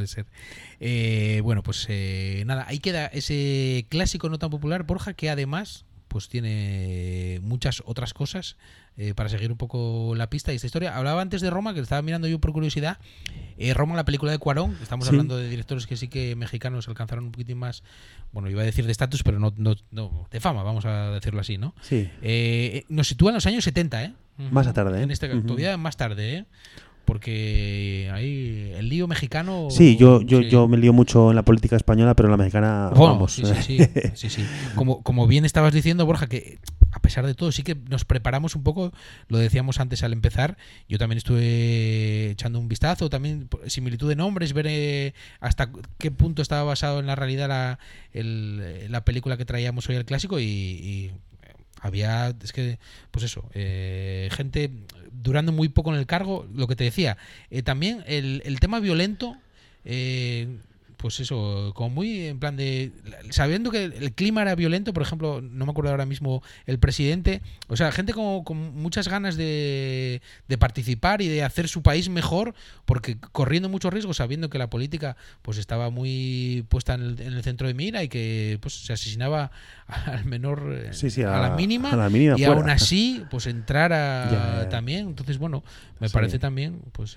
Bueno, pues nada, ahí queda ese clásico no tan popular, Borja, que además pues tiene muchas otras cosas para seguir un poco la pista de esta historia. Hablaba antes de Roma, que estaba mirando yo por curiosidad. Roma, la película de Cuarón, estamos hablando de directores que sí que mexicanos alcanzaron un poquitín más, bueno, iba a decir de estatus, pero no de fama, vamos a decirlo así, ¿no? Sí. Nos sitúa en los años 70, ¿eh? Más a tarde, ¿eh? En este, todavía más tarde, ¿eh? Porque ahí el lío mexicano... Sí, yo me lío mucho en la política española, pero en la mexicana, vamos. Sí. Como bien estabas diciendo, Borja, que a pesar de todo sí que nos preparamos un poco, lo decíamos antes al empezar, yo también estuve echando un vistazo, también similitud de nombres, ver hasta qué punto estaba basado en la realidad la película que traíamos hoy al clásico, y había, es que, pues eso, gente durando muy poco en el cargo, lo que te decía. También el tema violento, pues eso, como muy en plan de... Sabiendo que el clima era violento, por ejemplo, no me acuerdo ahora mismo el presidente, o sea, gente con muchas ganas de participar y de hacer su país mejor, porque corriendo muchos riesgos, sabiendo que la política pues estaba muy puesta en el centro de mira, y que pues se asesinaba al menor, a la mínima y fuera. Aún así pues entrar también. Entonces, bueno, me parece también pues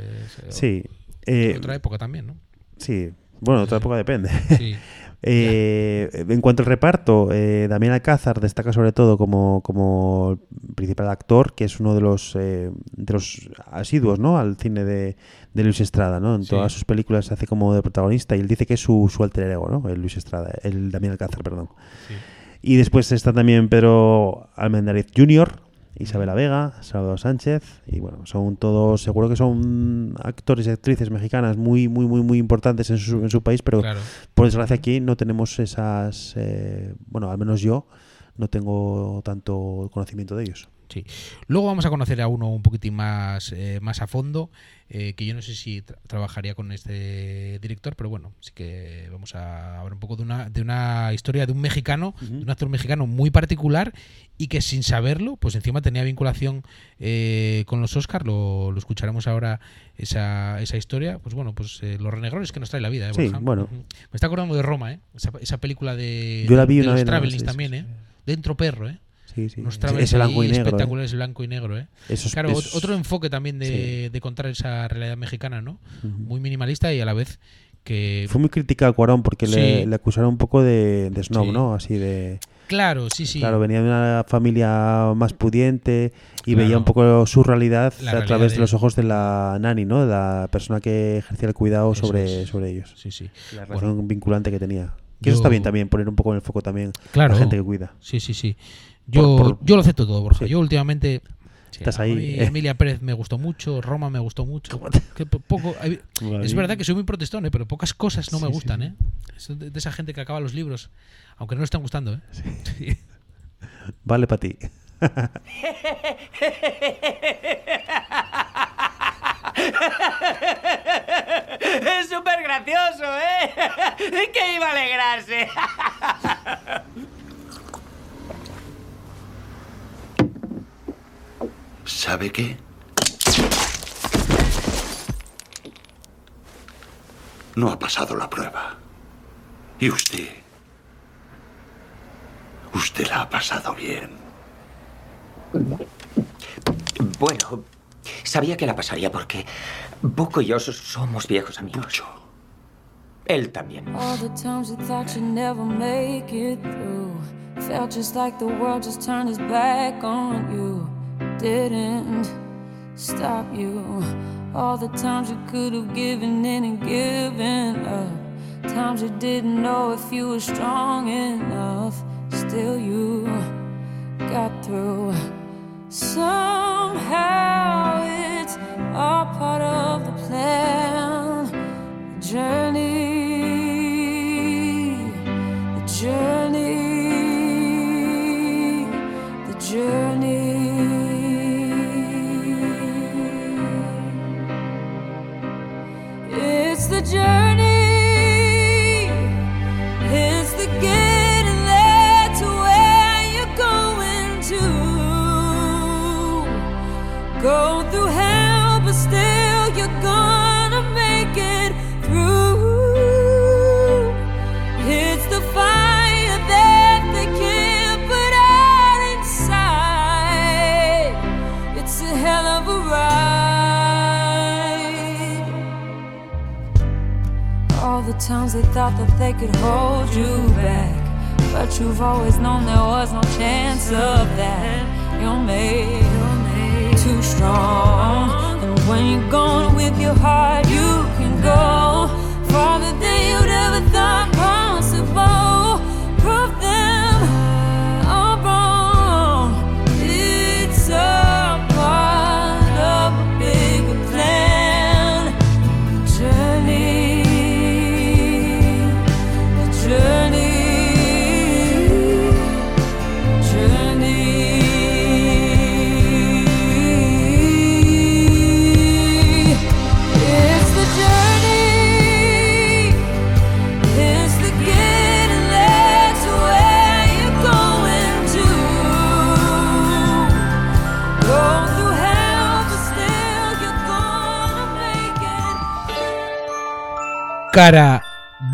otra época también, ¿no? Sí. Bueno, otra época depende. Sí. En cuanto al reparto, Damián Alcázar destaca sobre todo como principal actor, que es uno de los asiduos, ¿no?, al cine de Luis Estrada, ¿no? En todas sus películas se hace como de protagonista, y él dice que es su alter ego, ¿no?, el Damián Alcázar, perdón. Sí. Y después está también Pedro Almendares Jr., Isabela Vega, Salvador Sánchez, y bueno, son todos, seguro que son actores y actrices mexicanas muy importantes en su país, pero claro, por desgracia aquí no tenemos esas, bueno, al menos yo tengo tanto conocimiento de ellos. Sí. Luego vamos a conocer a uno un poquitín más a fondo, que yo no sé si trabajaría con este director, pero bueno, sí que vamos a hablar un poco de una historia de un mexicano, de un actor mexicano muy particular y que sin saberlo, pues encima tenía vinculación con los Oscars. Lo escucharemos ahora esa historia. Pues bueno, pues los renegrones que nos trae la vida. Sí, bueno. Me está acordando de Roma, esa película de, yo la vi de una los vez, Travelings sí, también, sí. Dentro perro, Sí, sí. Es blanco y negro. Espectaculares, blanco y negro, Claro, otro enfoque también de contar esa realidad mexicana, ¿no? Muy minimalista y a la vez que... Fue muy criticado a Cuarón porque le acusaron un poco de snob, ¿no? Así de... Claro, sí. Claro, venía de una familia más pudiente y veía un poco su realidad a través de los ojos de la nani, ¿no? De la persona que ejercía el cuidado sobre ellos. Sí. La relación vinculante que tenía. Que eso está bien también, poner un poco en el foco también a la gente que cuida. Sí. Yo lo acepto todo, Borja. Yo últimamente... Estás ahí. Emilia Pérez me gustó mucho, Roma me gustó mucho. Es verdad que soy muy protestón, pero pocas cosas no me gustan. Es de esa gente que acaba los libros, aunque no le están gustando. Sí. Vale para ti. Es súper gracioso, que iba a alegrarse. ¿Sabe qué? No ha pasado la prueba. ¿Y usted? Usted la ha pasado bien. Bueno, sabía que la pasaría porque Buco y yo somos viejos amigos. Mucho. Él también. All the times you thought you'd never make it through. Felt just like the world just turned its back on you. Didn't stop you. All the times you could have given in and given up. Times you didn't know if you were strong enough. Still you got through. Somehow it's all part of the plan. The journey, the journey, the journey. It's the journey, it's the getting there to where you're going to. Go through hell, but still you're gonna make it through. It's the fire that they can't put out inside. It's a hell of a ride. All the times they thought that they could hold you back, but you've always known there was no chance of that. You're made too strong, and when you're going with your heart, you can go farther than you'd ever thought possible. Prove them all wrong. It's a part of a bigger plan. The journey, the journey, journey. It's the journey, it's the getting there to where you're going to. Go through hell, but still you're gonna make it. Cara B.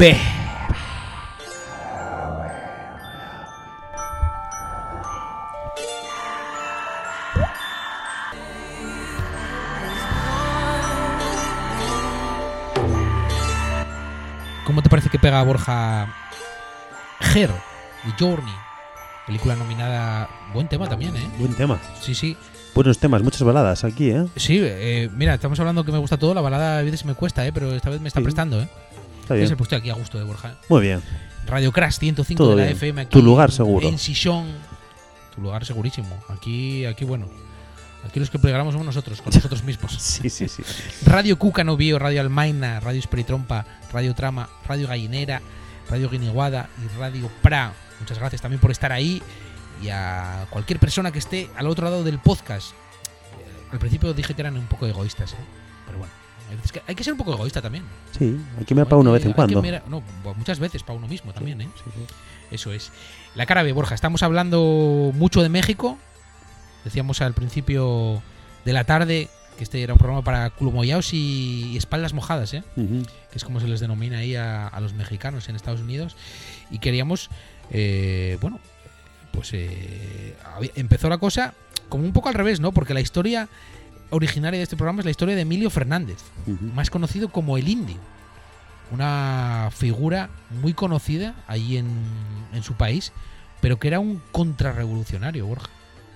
¿Cómo te parece que pega Borja Her, The Journey? Película nominada. Buen tema también, Buen tema. Sí. Buenos temas, muchas baladas aquí, Sí, mira, estamos hablando que me gusta todo. La balada a veces me cuesta, pero esta vez me está prestando, Está bien. Se ha puesto aquí a gusto de Borja. Muy bien. Radio Crash 105 Todo de la bien. FM. Aquí Tu lugar seguro. En Sison. Tu lugar segurísimo. Aquí, bueno. Aquí los que plegamos somos nosotros, con nosotros mismos. Sí. Radio Cuca Novío, Radio Almaina, Radio Esperitrompa, Radio Trama, Radio Gallinera, Radio Guiniguada y Radio Pra. Muchas gracias también por estar ahí. y a cualquier persona que esté al otro lado del podcast. Al principio dije que eran un poco egoístas, pero bueno, es que hay que ser un poco egoísta también. Sí, hay que mirar para uno de vez en cuando. Muchas veces para uno mismo también, sí, sí. Eso es. La cara B, Borja, estamos hablando mucho de México. Decíamos al principio de la tarde que este era un programa para culomollaos y espaldas mojadas, que es como se les denomina ahí a los mexicanos en Estados Unidos. Y queríamos, empezó la cosa como un poco al revés, ¿no? Porque la historia originaria de este programa es la historia de Emilio Fernández, más conocido como el Indio. Una figura muy conocida ahí en su país, pero que era un contrarrevolucionario, Borja.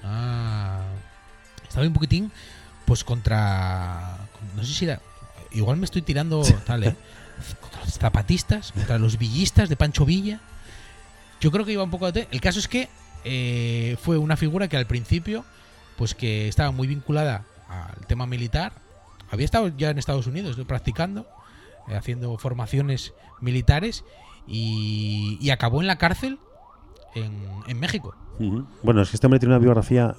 Estaba un poquitín, pues contra... No sé si era... Igual me estoy tirando tal, contra los zapatistas, contra los villistas de Pancho Villa. Yo creo que iba un poco... El caso es que fue una figura que al principio, pues que estaba muy vinculada al tema militar. Había estado ya en Estados Unidos practicando, haciendo formaciones militares y acabó en la cárcel en México. Bueno, es que este hombre tiene una biografía.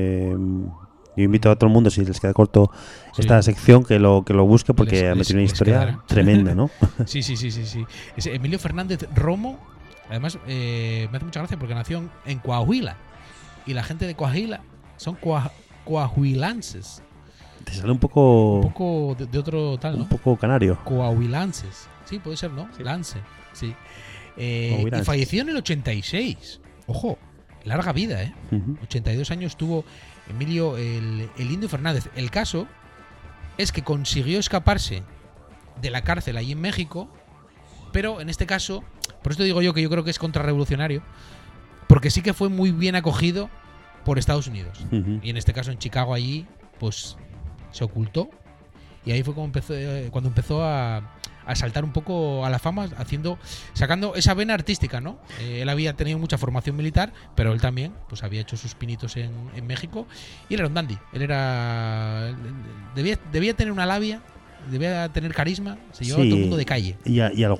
Yo invito a todo el mundo, si les queda corto esta sección, que lo busque, porque ha metido una historia tremenda, ¿no? Sí. Es Emilio Fernández Romo. Además, me hace mucha gracia porque nació en Coahuila. Y la gente de Coahuila son coahuilenses. Te sale un poco de otro tal, ¿no? Un poco canario. Coahuilenses. Sí, puede ser, ¿no? Sí. Lance. Sí. Y falleció en el 86. Ojo, larga vida, 82 años tuvo Emilio el Indio Fernández. El caso es que consiguió escaparse de la cárcel allí en México, pero en este caso, por esto digo yo que yo creo que es contrarrevolucionario, porque sí que fue muy bien acogido por Estados Unidos. Y en este caso en Chicago allí, pues se ocultó, y ahí fue cuando empezó a saltar un poco a la fama, sacando esa vena artística, ¿no? Él había tenido mucha formación militar, pero él también pues había hecho sus pinitos en México, y él era un dandy. Él era debía tener una labia, debía tener carisma, se llevaba a todo el mundo de calle. Y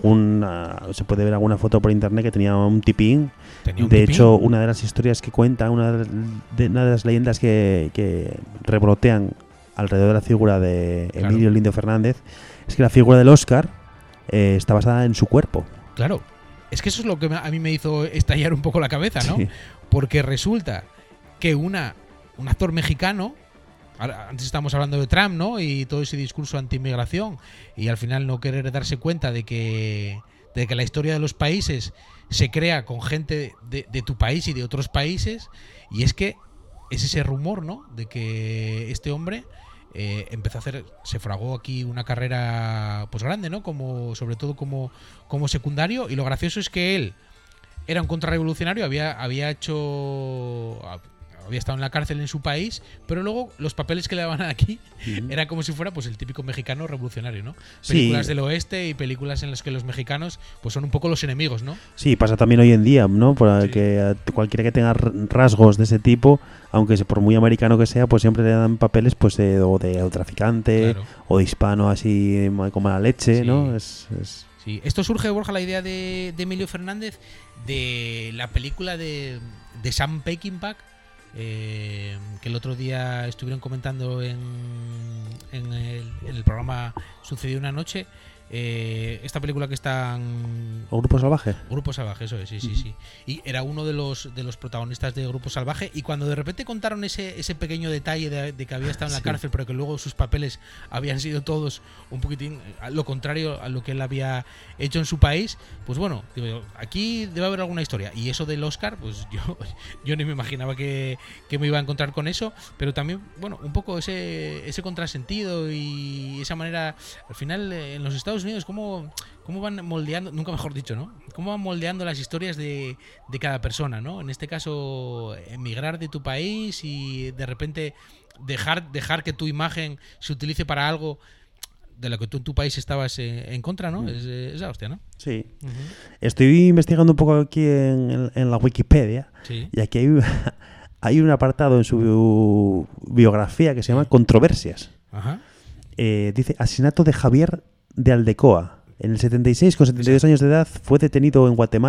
se puede ver alguna foto por internet que tenía un tipín. Hecho, una de las historias que cuenta, una de las leyendas que revolotean alrededor de la figura de Emilio el Indio Fernández, es que la figura del Oscar está basada en su cuerpo. Claro, es que eso es lo que a mí me hizo estallar un poco la cabeza, ¿no? Sí. Porque resulta que un actor mexicano, antes estábamos hablando de Trump, ¿no? Y todo ese discurso anti-inmigración, y al final no querer darse cuenta de que la historia de los países se crea con gente de tu país y de otros países, y es que es ese rumor, ¿no? De que este hombre se fragó aquí una carrera pues grande, ¿no? Sobre todo como secundario, y lo gracioso es que él era un contrarrevolucionario, había estado en la cárcel en su país, pero luego los papeles que le daban aquí era como si fuera pues el típico mexicano revolucionario, ¿no? Películas del oeste y películas en las que los mexicanos pues son un poco los enemigos, ¿no? Sí, pasa también hoy en día, ¿no? Que cualquiera que tenga rasgos de ese tipo, aunque por muy americano que sea, pues siempre le dan papeles pues o de traficante, claro, o de hispano así como la leche, ¿no? Sí. Esto surge, Borja, la idea de Emilio Fernández de la película de Sam Peckinpah, que el otro día estuvieron comentando en el programa Sucedió una noche. Esta película que está en Grupo Salvaje. Grupo Salvaje, eso es, sí. Y era uno de los protagonistas de Grupo Salvaje, y cuando de repente contaron ese pequeño detalle de que había estado en la cárcel, pero que luego sus papeles habían sido todos un poquitín lo contrario a lo que él había hecho en su país, pues bueno, digo, aquí debe haber alguna historia. Y eso del Oscar, pues yo ni me imaginaba que me iba a encontrar con eso, pero también, bueno, un poco ese contrasentido y esa manera, al final, en los Estados Unidos, cómo van moldeando, nunca mejor dicho, ¿no? Cómo van moldeando las historias de cada persona, ¿no? En este caso, emigrar de tu país y de repente dejar que tu imagen se utilice para algo de lo que tú en tu país estabas en contra, ¿no? Es la hostia, ¿no? Sí. Estoy investigando un poco aquí en la Wikipedia, sí, y aquí hay un apartado en su biografía que se llama Controversias. Ajá. Dice: asesinato de Javier de Aldecoa. En el 76, con 72 años de edad, fue detenido en Guatemala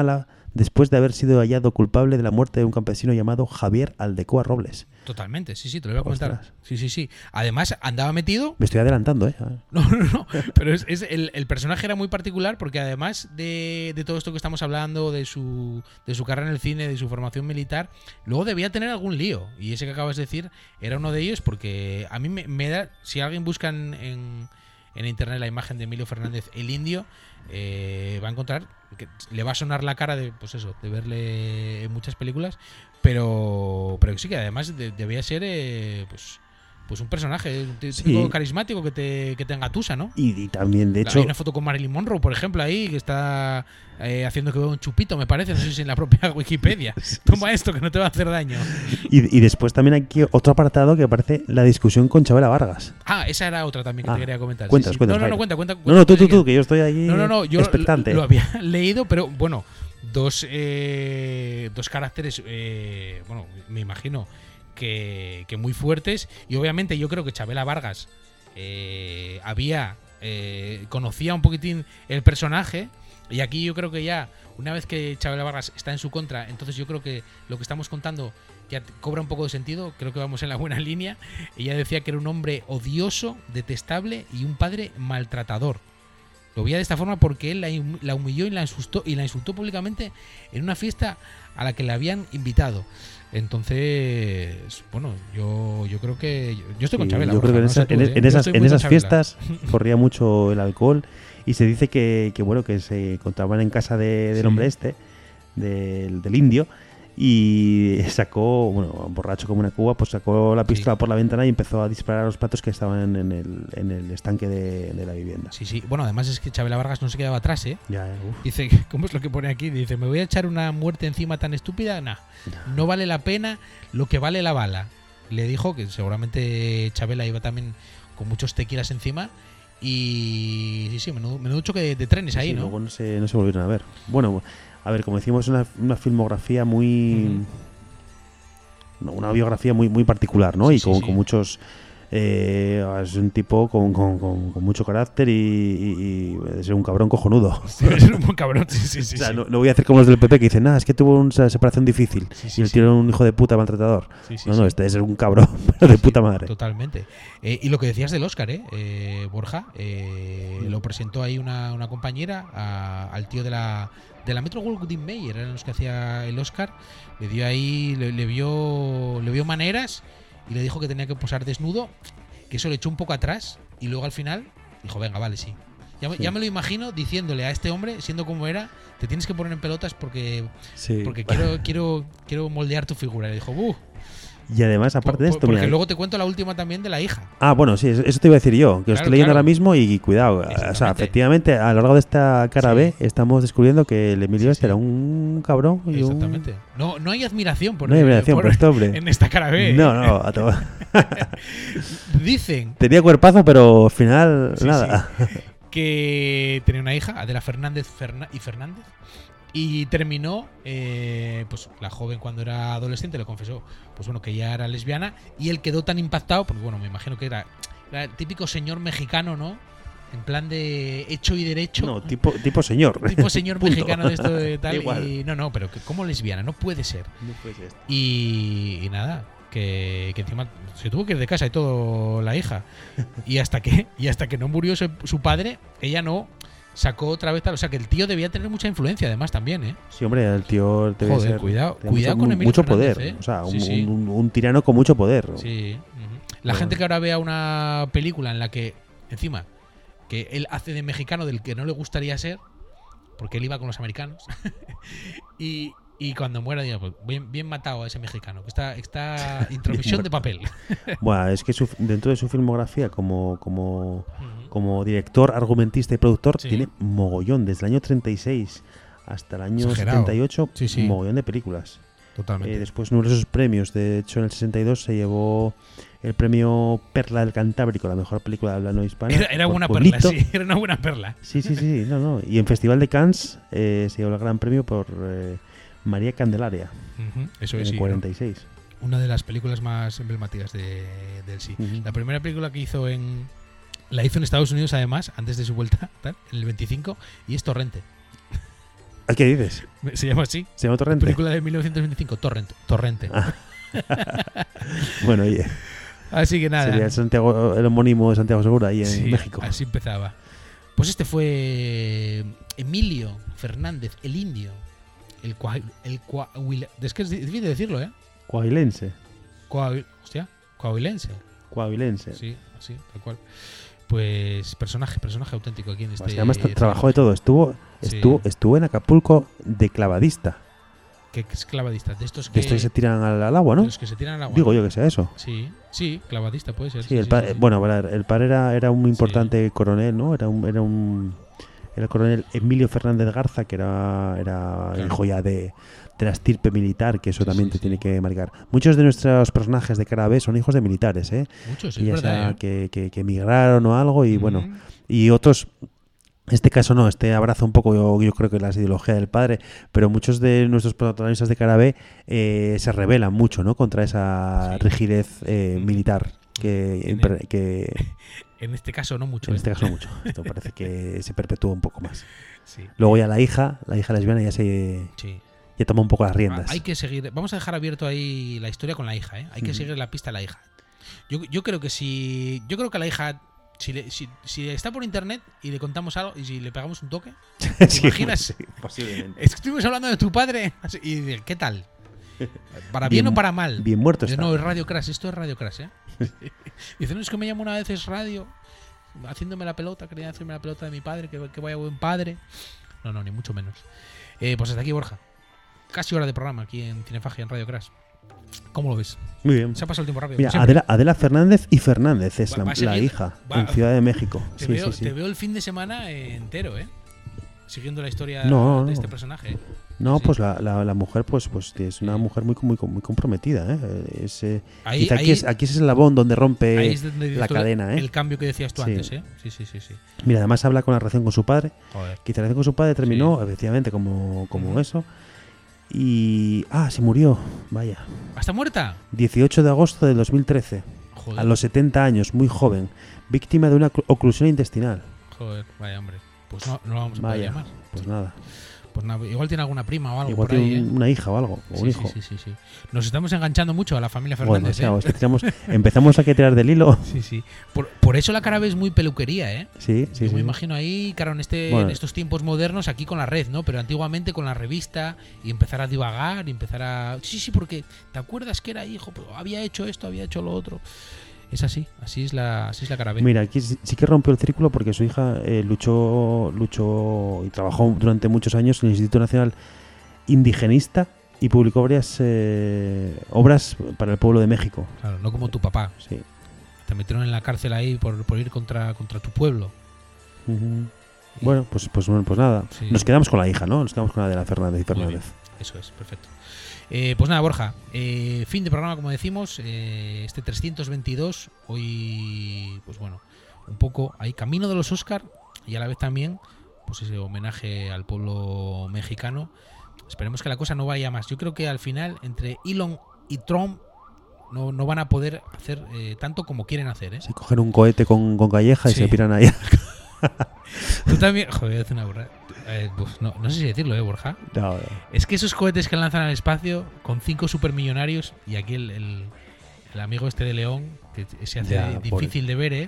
después de haber sido hallado culpable de la muerte de un campesino llamado Javier Aldecoa Robles. Totalmente, sí, te lo voy a comentar. Sí. Además, andaba metido... Me estoy adelantando, ¿eh? No. Pero el personaje era muy particular porque además de todo esto que estamos hablando, de su carrera en el cine, de su formación militar, luego debía tener algún lío. Y ese que acabas de decir era uno de ellos porque a mí me da... Si alguien busca en internet la imagen de Emilio Fernández, el Indio, va a encontrar que le va a sonar la cara de verle en muchas películas, pero sí que además debía ser pues un personaje, un tipo carismático que te engatusa, ¿no? Y también, de hecho... Hay una foto con Marilyn Monroe, por ejemplo, ahí, que está haciendo que vea un chupito, me parece, no sé si en la propia Wikipedia. Toma esto, que no te va a hacer daño. Y después también hay aquí otro apartado que aparece la discusión con Chabela Vargas. Esa era otra también que te quería comentar. Cuenta. Cuenta. No, tú, que yo estoy ahí yo expectante. Lo había leído, pero bueno, dos caracteres, me imagino que muy fuertes, y obviamente yo creo que Chabela Vargas conocía un poquitín el personaje, y aquí yo creo que ya una vez que Chabela Vargas está en su contra, entonces yo creo que lo que estamos contando ya cobra un poco de sentido. Creo que vamos en la buena línea. Ella decía que era un hombre odioso, detestable y un padre maltratador. Lo veía de esta forma porque él la humilló y la insultó públicamente en una fiesta a la que le habían invitado. Entonces, bueno, yo creo que... Yo estoy con Chabela. Yo creo que en esas fiestas corría mucho el alcohol, y se dice que se encontraban en casa del hombre del Indio, y sacó, borracho como una cuba, pues sacó la pistola por la ventana y empezó a disparar a los patos que estaban en el estanque de la vivienda. Sí. Bueno, además es que Chabela Vargas no se quedaba atrás, ¿eh? Dice, ¿cómo es lo que pone aquí? Dice, ¿me voy a echar una muerte encima tan estúpida? No vale la pena lo que vale la bala. Le dijo que seguramente Chabela iba también con muchos tequilas encima. Y menudo choque de trenes ahí, ¿no? Luego no se volvieron a ver. Bueno, a ver, como decimos, una filmografía muy... una biografía muy particular, ¿no? Con muchos... es un tipo con mucho carácter y es un cabrón cojonudo. Es un buen cabrón, sí. O sea, no voy a hacer como los del PP que dicen, es que tuvo una separación difícil y el tío era un hijo de puta maltratador. Este es un cabrón de puta madre. Totalmente. Y lo que decías del Oscar, Borja, lo presentó ahí una compañera al tío de la Metro Goldwyn Mayer, eran los que hacía el Oscar. Le dio ahí, le vio maneras y le dijo que tenía que posar desnudo, que eso le echó un poco atrás, y luego al final dijo, venga, vale, sí. Ya me lo imagino diciéndole a este hombre, siendo como era, te tienes que poner en pelotas porque quiero moldear tu figura. Y le dijo, Y además, aparte de esto... Porque luego te cuento la última también de la hija. Bueno, sí, eso te iba a decir yo, que lo estoy leyendo ahora mismo y cuidado. O sea, efectivamente, a lo largo de esta cara B estamos descubriendo que el Emilio era un cabrón. Exactamente. No hay admiración por este hombre. En esta cara B. No, a todo. Dicen... Tenía cuerpazo, pero al final nada. Que tenía una hija, Adela Fernández y Fernández. Y terminó, pues la joven cuando era adolescente le confesó, pues que ella era lesbiana, y él quedó tan impactado, porque me imagino que era el típico señor mexicano, ¿no? En plan de hecho y derecho. No, tipo señor. Tipo señor mexicano de esto de tal. Y pero que como lesbiana, no puede ser. No puede ser. Y nada, que encima se tuvo que ir de casa y todo la hija. Y hasta que no murió su padre, ella no sacó otra vez tal. O sea que el tío debía tener mucha influencia además también, ¿eh? Sí, hombre, el tío debe ser... Cuidado con Emilio mucho Fernández, poder, o sea, un tirano con mucho poder. Sí. La gente que ahora vea una película en la que, encima, que él hace de mexicano del que no le gustaría ser, porque él iba con los americanos, y cuando muera diga, pues bien matado a ese mexicano, que está intromisión de papel. Bueno, es que dentro de su filmografía como director, argumentista y productor, tiene mogollón, desde el año 36 hasta el año 78, mogollón de películas. Totalmente. Después numerosos premios. De hecho, en el 62 se llevó el premio Perla del Cantábrico, la mejor película de habla no hispana. Era una perla, sí, era una buena perla. Sí, no. Y en Festival de Cannes se llevó el gran premio por María Candelaria, eso es, en el 46. Una de las películas más emblemáticas del sí. La primera película que hizo la hizo en Estados Unidos, además, antes de su vuelta, en el 25, y es Torrente. ¿Qué dices? Se llama así. ¿Se llama Torrente? Película de 1925, Torrente. Ah. Bueno, oye. Así que nada. Sería el homónimo de Santiago Segura ahí en México. Así empezaba. Pues este fue Emilio Fernández, el indio. Es que es difícil decirlo, ¿eh? Coahuilense. Coahuilense. Coahuilense. Sí, así, tal cual. Pues personaje auténtico aquí en este. Pues además trabajó de todo. Estuvo en Acapulco de clavadista. ¿Qué es clavadista? De estos que se tiran al agua, ¿no? De los que se tiran al agua. Digo yo que sea eso. Sí, clavadista puede ser. Sí, el padre era un importante coronel, ¿no? Era el coronel Emilio Fernández Garza, que era hijo ya de la estirpe militar, que eso también te tiene que marcar. Muchos de nuestros personajes de Cara B son hijos de militares, ¿eh? Muchos, y ya es verdad, sea que emigraron o algo, y bueno, y otros. En este caso no, abraza un poco yo creo que la ideología del padre, pero muchos de nuestros protagonistas de Cara B se rebelan mucho, ¿no? Contra esa rigidez militar que en este caso no mucho. En este caso no mucho. Esto parece que se perpetúa un poco más. Sí. Luego ya la hija lesbiana ya ya toma un poco las riendas. Hay que seguir. Vamos a dejar abierto ahí la historia con la hija, ¿eh? Hay que seguir la pista a la hija. Yo creo que la hija, si está por internet y le contamos algo y si le pegamos un toque, ¿te imaginas? Sí, posiblemente. Estuvimos hablando de tu padre y ¿qué tal? ¿Para bien o para mal? Bien muerto está. No, es Radio Crash, esto es Radio Crash, ¿eh? Dice, no, es que me llamo una vez, es radio, haciéndome la pelota, quería hacerme la pelota de mi padre, que vaya buen padre. No, ni mucho menos. Pues hasta aquí, Borja. Casi hora de programa aquí en Cinefagia, en Radio Crash. ¿Cómo lo ves? Muy bien. Se ha pasado el tiempo rápido. Mira, Adela Fernández y Fernández es la hija en Ciudad de México. Te veo el fin de semana entero, ¿eh? Siguiendo la historia de este personaje. No, pues la mujer pues es una mujer muy comprometida, ¿eh? Aquí es el eslabón donde rompe la cadena, ¿eh? El cambio que decías tú antes, ¿eh? Sí. Mira, además habla con la relación con su padre. Joder. Que la relación con su padre terminó, efectivamente, como eso. Y... se murió, vaya. ¿Está muerta? 18 de agosto de 2013. Joder. A los 70 años, muy joven. Víctima de una oclusión intestinal. Joder, vaya hombre. Pues no la vamos a poder llamar. Pues nada. Igual tiene alguna prima o algo igual por ahí, tiene una hija o algo, o un hijo. Sí. Nos estamos enganchando mucho a la familia Fernández, empezamos a tirar del hilo. Sí. Por eso la Cara B es muy peluquería, ¿eh? Sí. Yo me imagino ahí, claro, en estos tiempos modernos, aquí con la red, ¿no? Pero antiguamente con la revista y empezar a divagar y empezar a... Sí, porque ¿te acuerdas que era hijo? Pues había hecho esto, había hecho lo otro. Es así es la Cara B. Mira, aquí sí que rompió el círculo porque su hija luchó y trabajó durante muchos años en el Instituto Nacional Indigenista y publicó varias obras para el pueblo de México. Claro, no como tu papá. Sí. Te metieron en la cárcel ahí por ir contra tu pueblo. Bueno, pues nada. Sí. Nos quedamos con la hija, ¿no? Nos quedamos con la de la Fernández y Fernández. Eso es, perfecto. Pues nada, Borja, fin de programa, como decimos, este 322, hoy, pues bueno, un poco ahí camino de los Oscar y a la vez también, pues ese homenaje al pueblo mexicano. Esperemos que la cosa no vaya más. Yo creo que al final, entre Elon y Trump, no van a poder hacer tanto como quieren hacer, ¿eh? Sí, coger un cohete con Calleja y se piran ahí. Tú también, joder, hace una burrada. Pues no sé si decirlo, Borja. No. Es que esos cohetes que lanzan al espacio con 5 supermillonarios y aquí el amigo este de León, que se hace difícil de ver, ¿eh?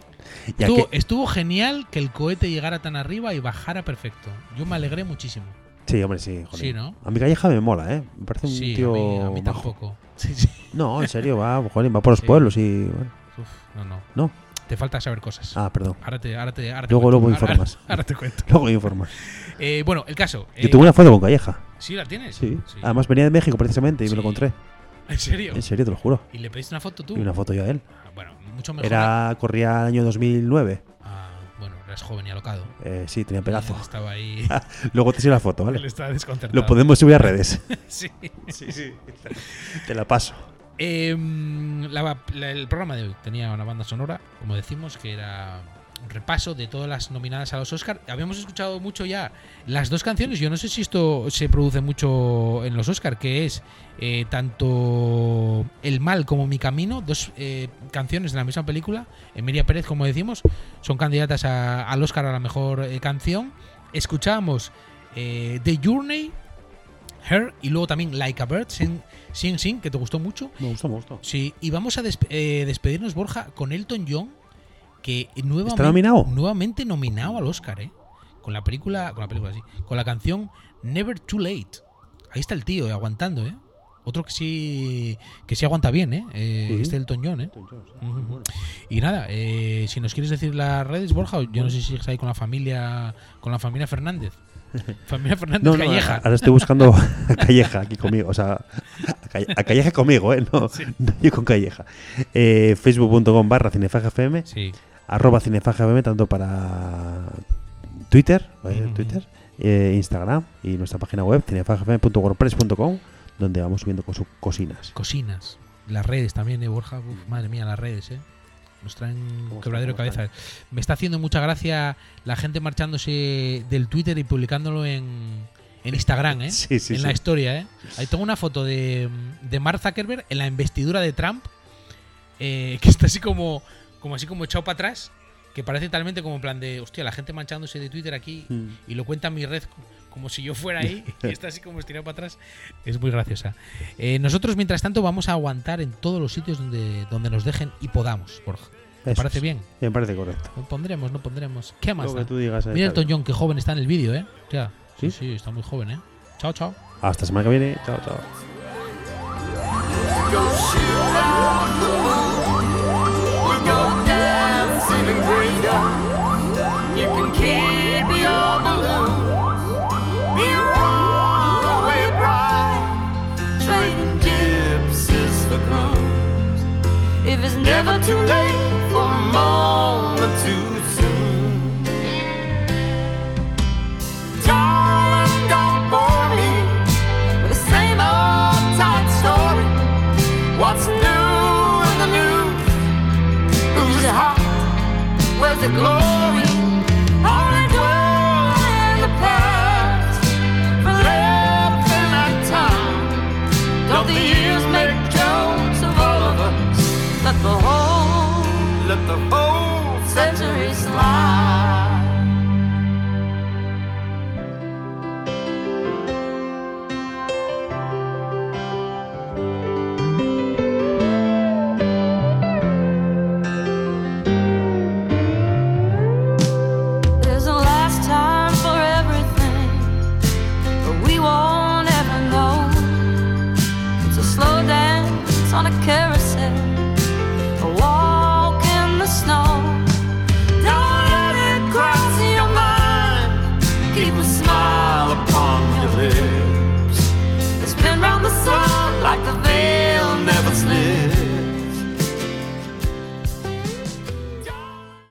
Estuvo genial que el cohete llegara tan arriba y bajara perfecto. Yo me alegré muchísimo. Sí, hombre, sí. Joder. Sí, ¿no? A mí Calleja me mola, ¿eh? Me parece un tío a mí tampoco. Sí. No, en serio, va por los pueblos y... Bueno. No. Te falta saber cosas. Perdón. Ahora te Luego informas. Ahora te cuento. Luego informas. Bueno, el caso. Yo tuve una foto con Calleja. ¿Sí la tienes? Sí. Además venía de México precisamente y me lo encontré. ¿En serio? En serio, te lo juro. ¿Y le pediste una foto tú? Y una foto yo a él. Bueno, mucho mejor. Corría el año 2009. Bueno, eras joven y alocado. Sí, tenía pedazo. Estaba ahí. Luego te sigo la foto, ¿vale? Él estaba desconcertado. Lo podemos subir a redes. Sí. Te la paso. El programa de hoy tenía una banda sonora, como decimos, que era un repaso de todas las nominadas a los Oscar. Habíamos escuchado mucho ya las dos canciones. Yo no sé si esto se produce mucho en los Oscar, que es tanto El mal como Mi camino, dos canciones de la misma película. Emilia Pérez, como decimos, son candidatas al Oscar a la mejor canción. Escuchábamos The Journey, Her, y luego también Like a Bird, Sing Sing, que te gustó mucho. Me gustó. Sí, y vamos a despedirnos, Borja, con Elton John, que nuevamente nominado al Oscar, con la película sí, con la canción Never Too Late. Ahí está el tío, aguantando, Otro que sí aguanta bien, Este Elton John, Y nada, si nos quieres decir las redes, Borja, yo no sé si sigues ahí con la familia Fernández. Familia Fernández Calleja. Ahora estoy buscando a Calleja aquí conmigo, o sea, a Calleja conmigo, no yo con Calleja. Facebook.com/cinefagfm, @cinefagfm, tanto para Twitter, Instagram y nuestra página web cinefagfm.wordpress.com, donde vamos subiendo cocinas. Las redes también, Borja. Madre mía, las redes, nos traen un quebradero de cabeza. Me está haciendo mucha gracia la gente marchándose del Twitter y publicándolo en Instagram, en la historia, Ahí tengo una foto de Mark Zuckerberg en la investidura de Trump, que está así como echado para atrás, que parece talmente como en plan de, hostia, la gente manchándose de Twitter aquí y lo cuenta en mi red como si yo fuera ahí, y está así como estirado para atrás. Es muy graciosa. Nosotros, mientras tanto, vamos a aguantar en todos los sitios donde nos dejen y podamos, Borja. ¿Te parece bien? Me parece correcto. No pondremos. ¿Qué más? Lo que tú digas, mira Elton John, qué joven está en el vídeo, O sea, sí, está muy joven, Chao. Hasta semana que viene. Chao. You can keep your balloons, be runaway bride, trading gypsies for crumbs. If it's never too late for a moment too soon, darling, don't bore me with the same old tight story. What's new in the news? Who's hot? Where's the glory? Only dwell in the past, for left in that time. Don't the years make jokes of all of us? Let the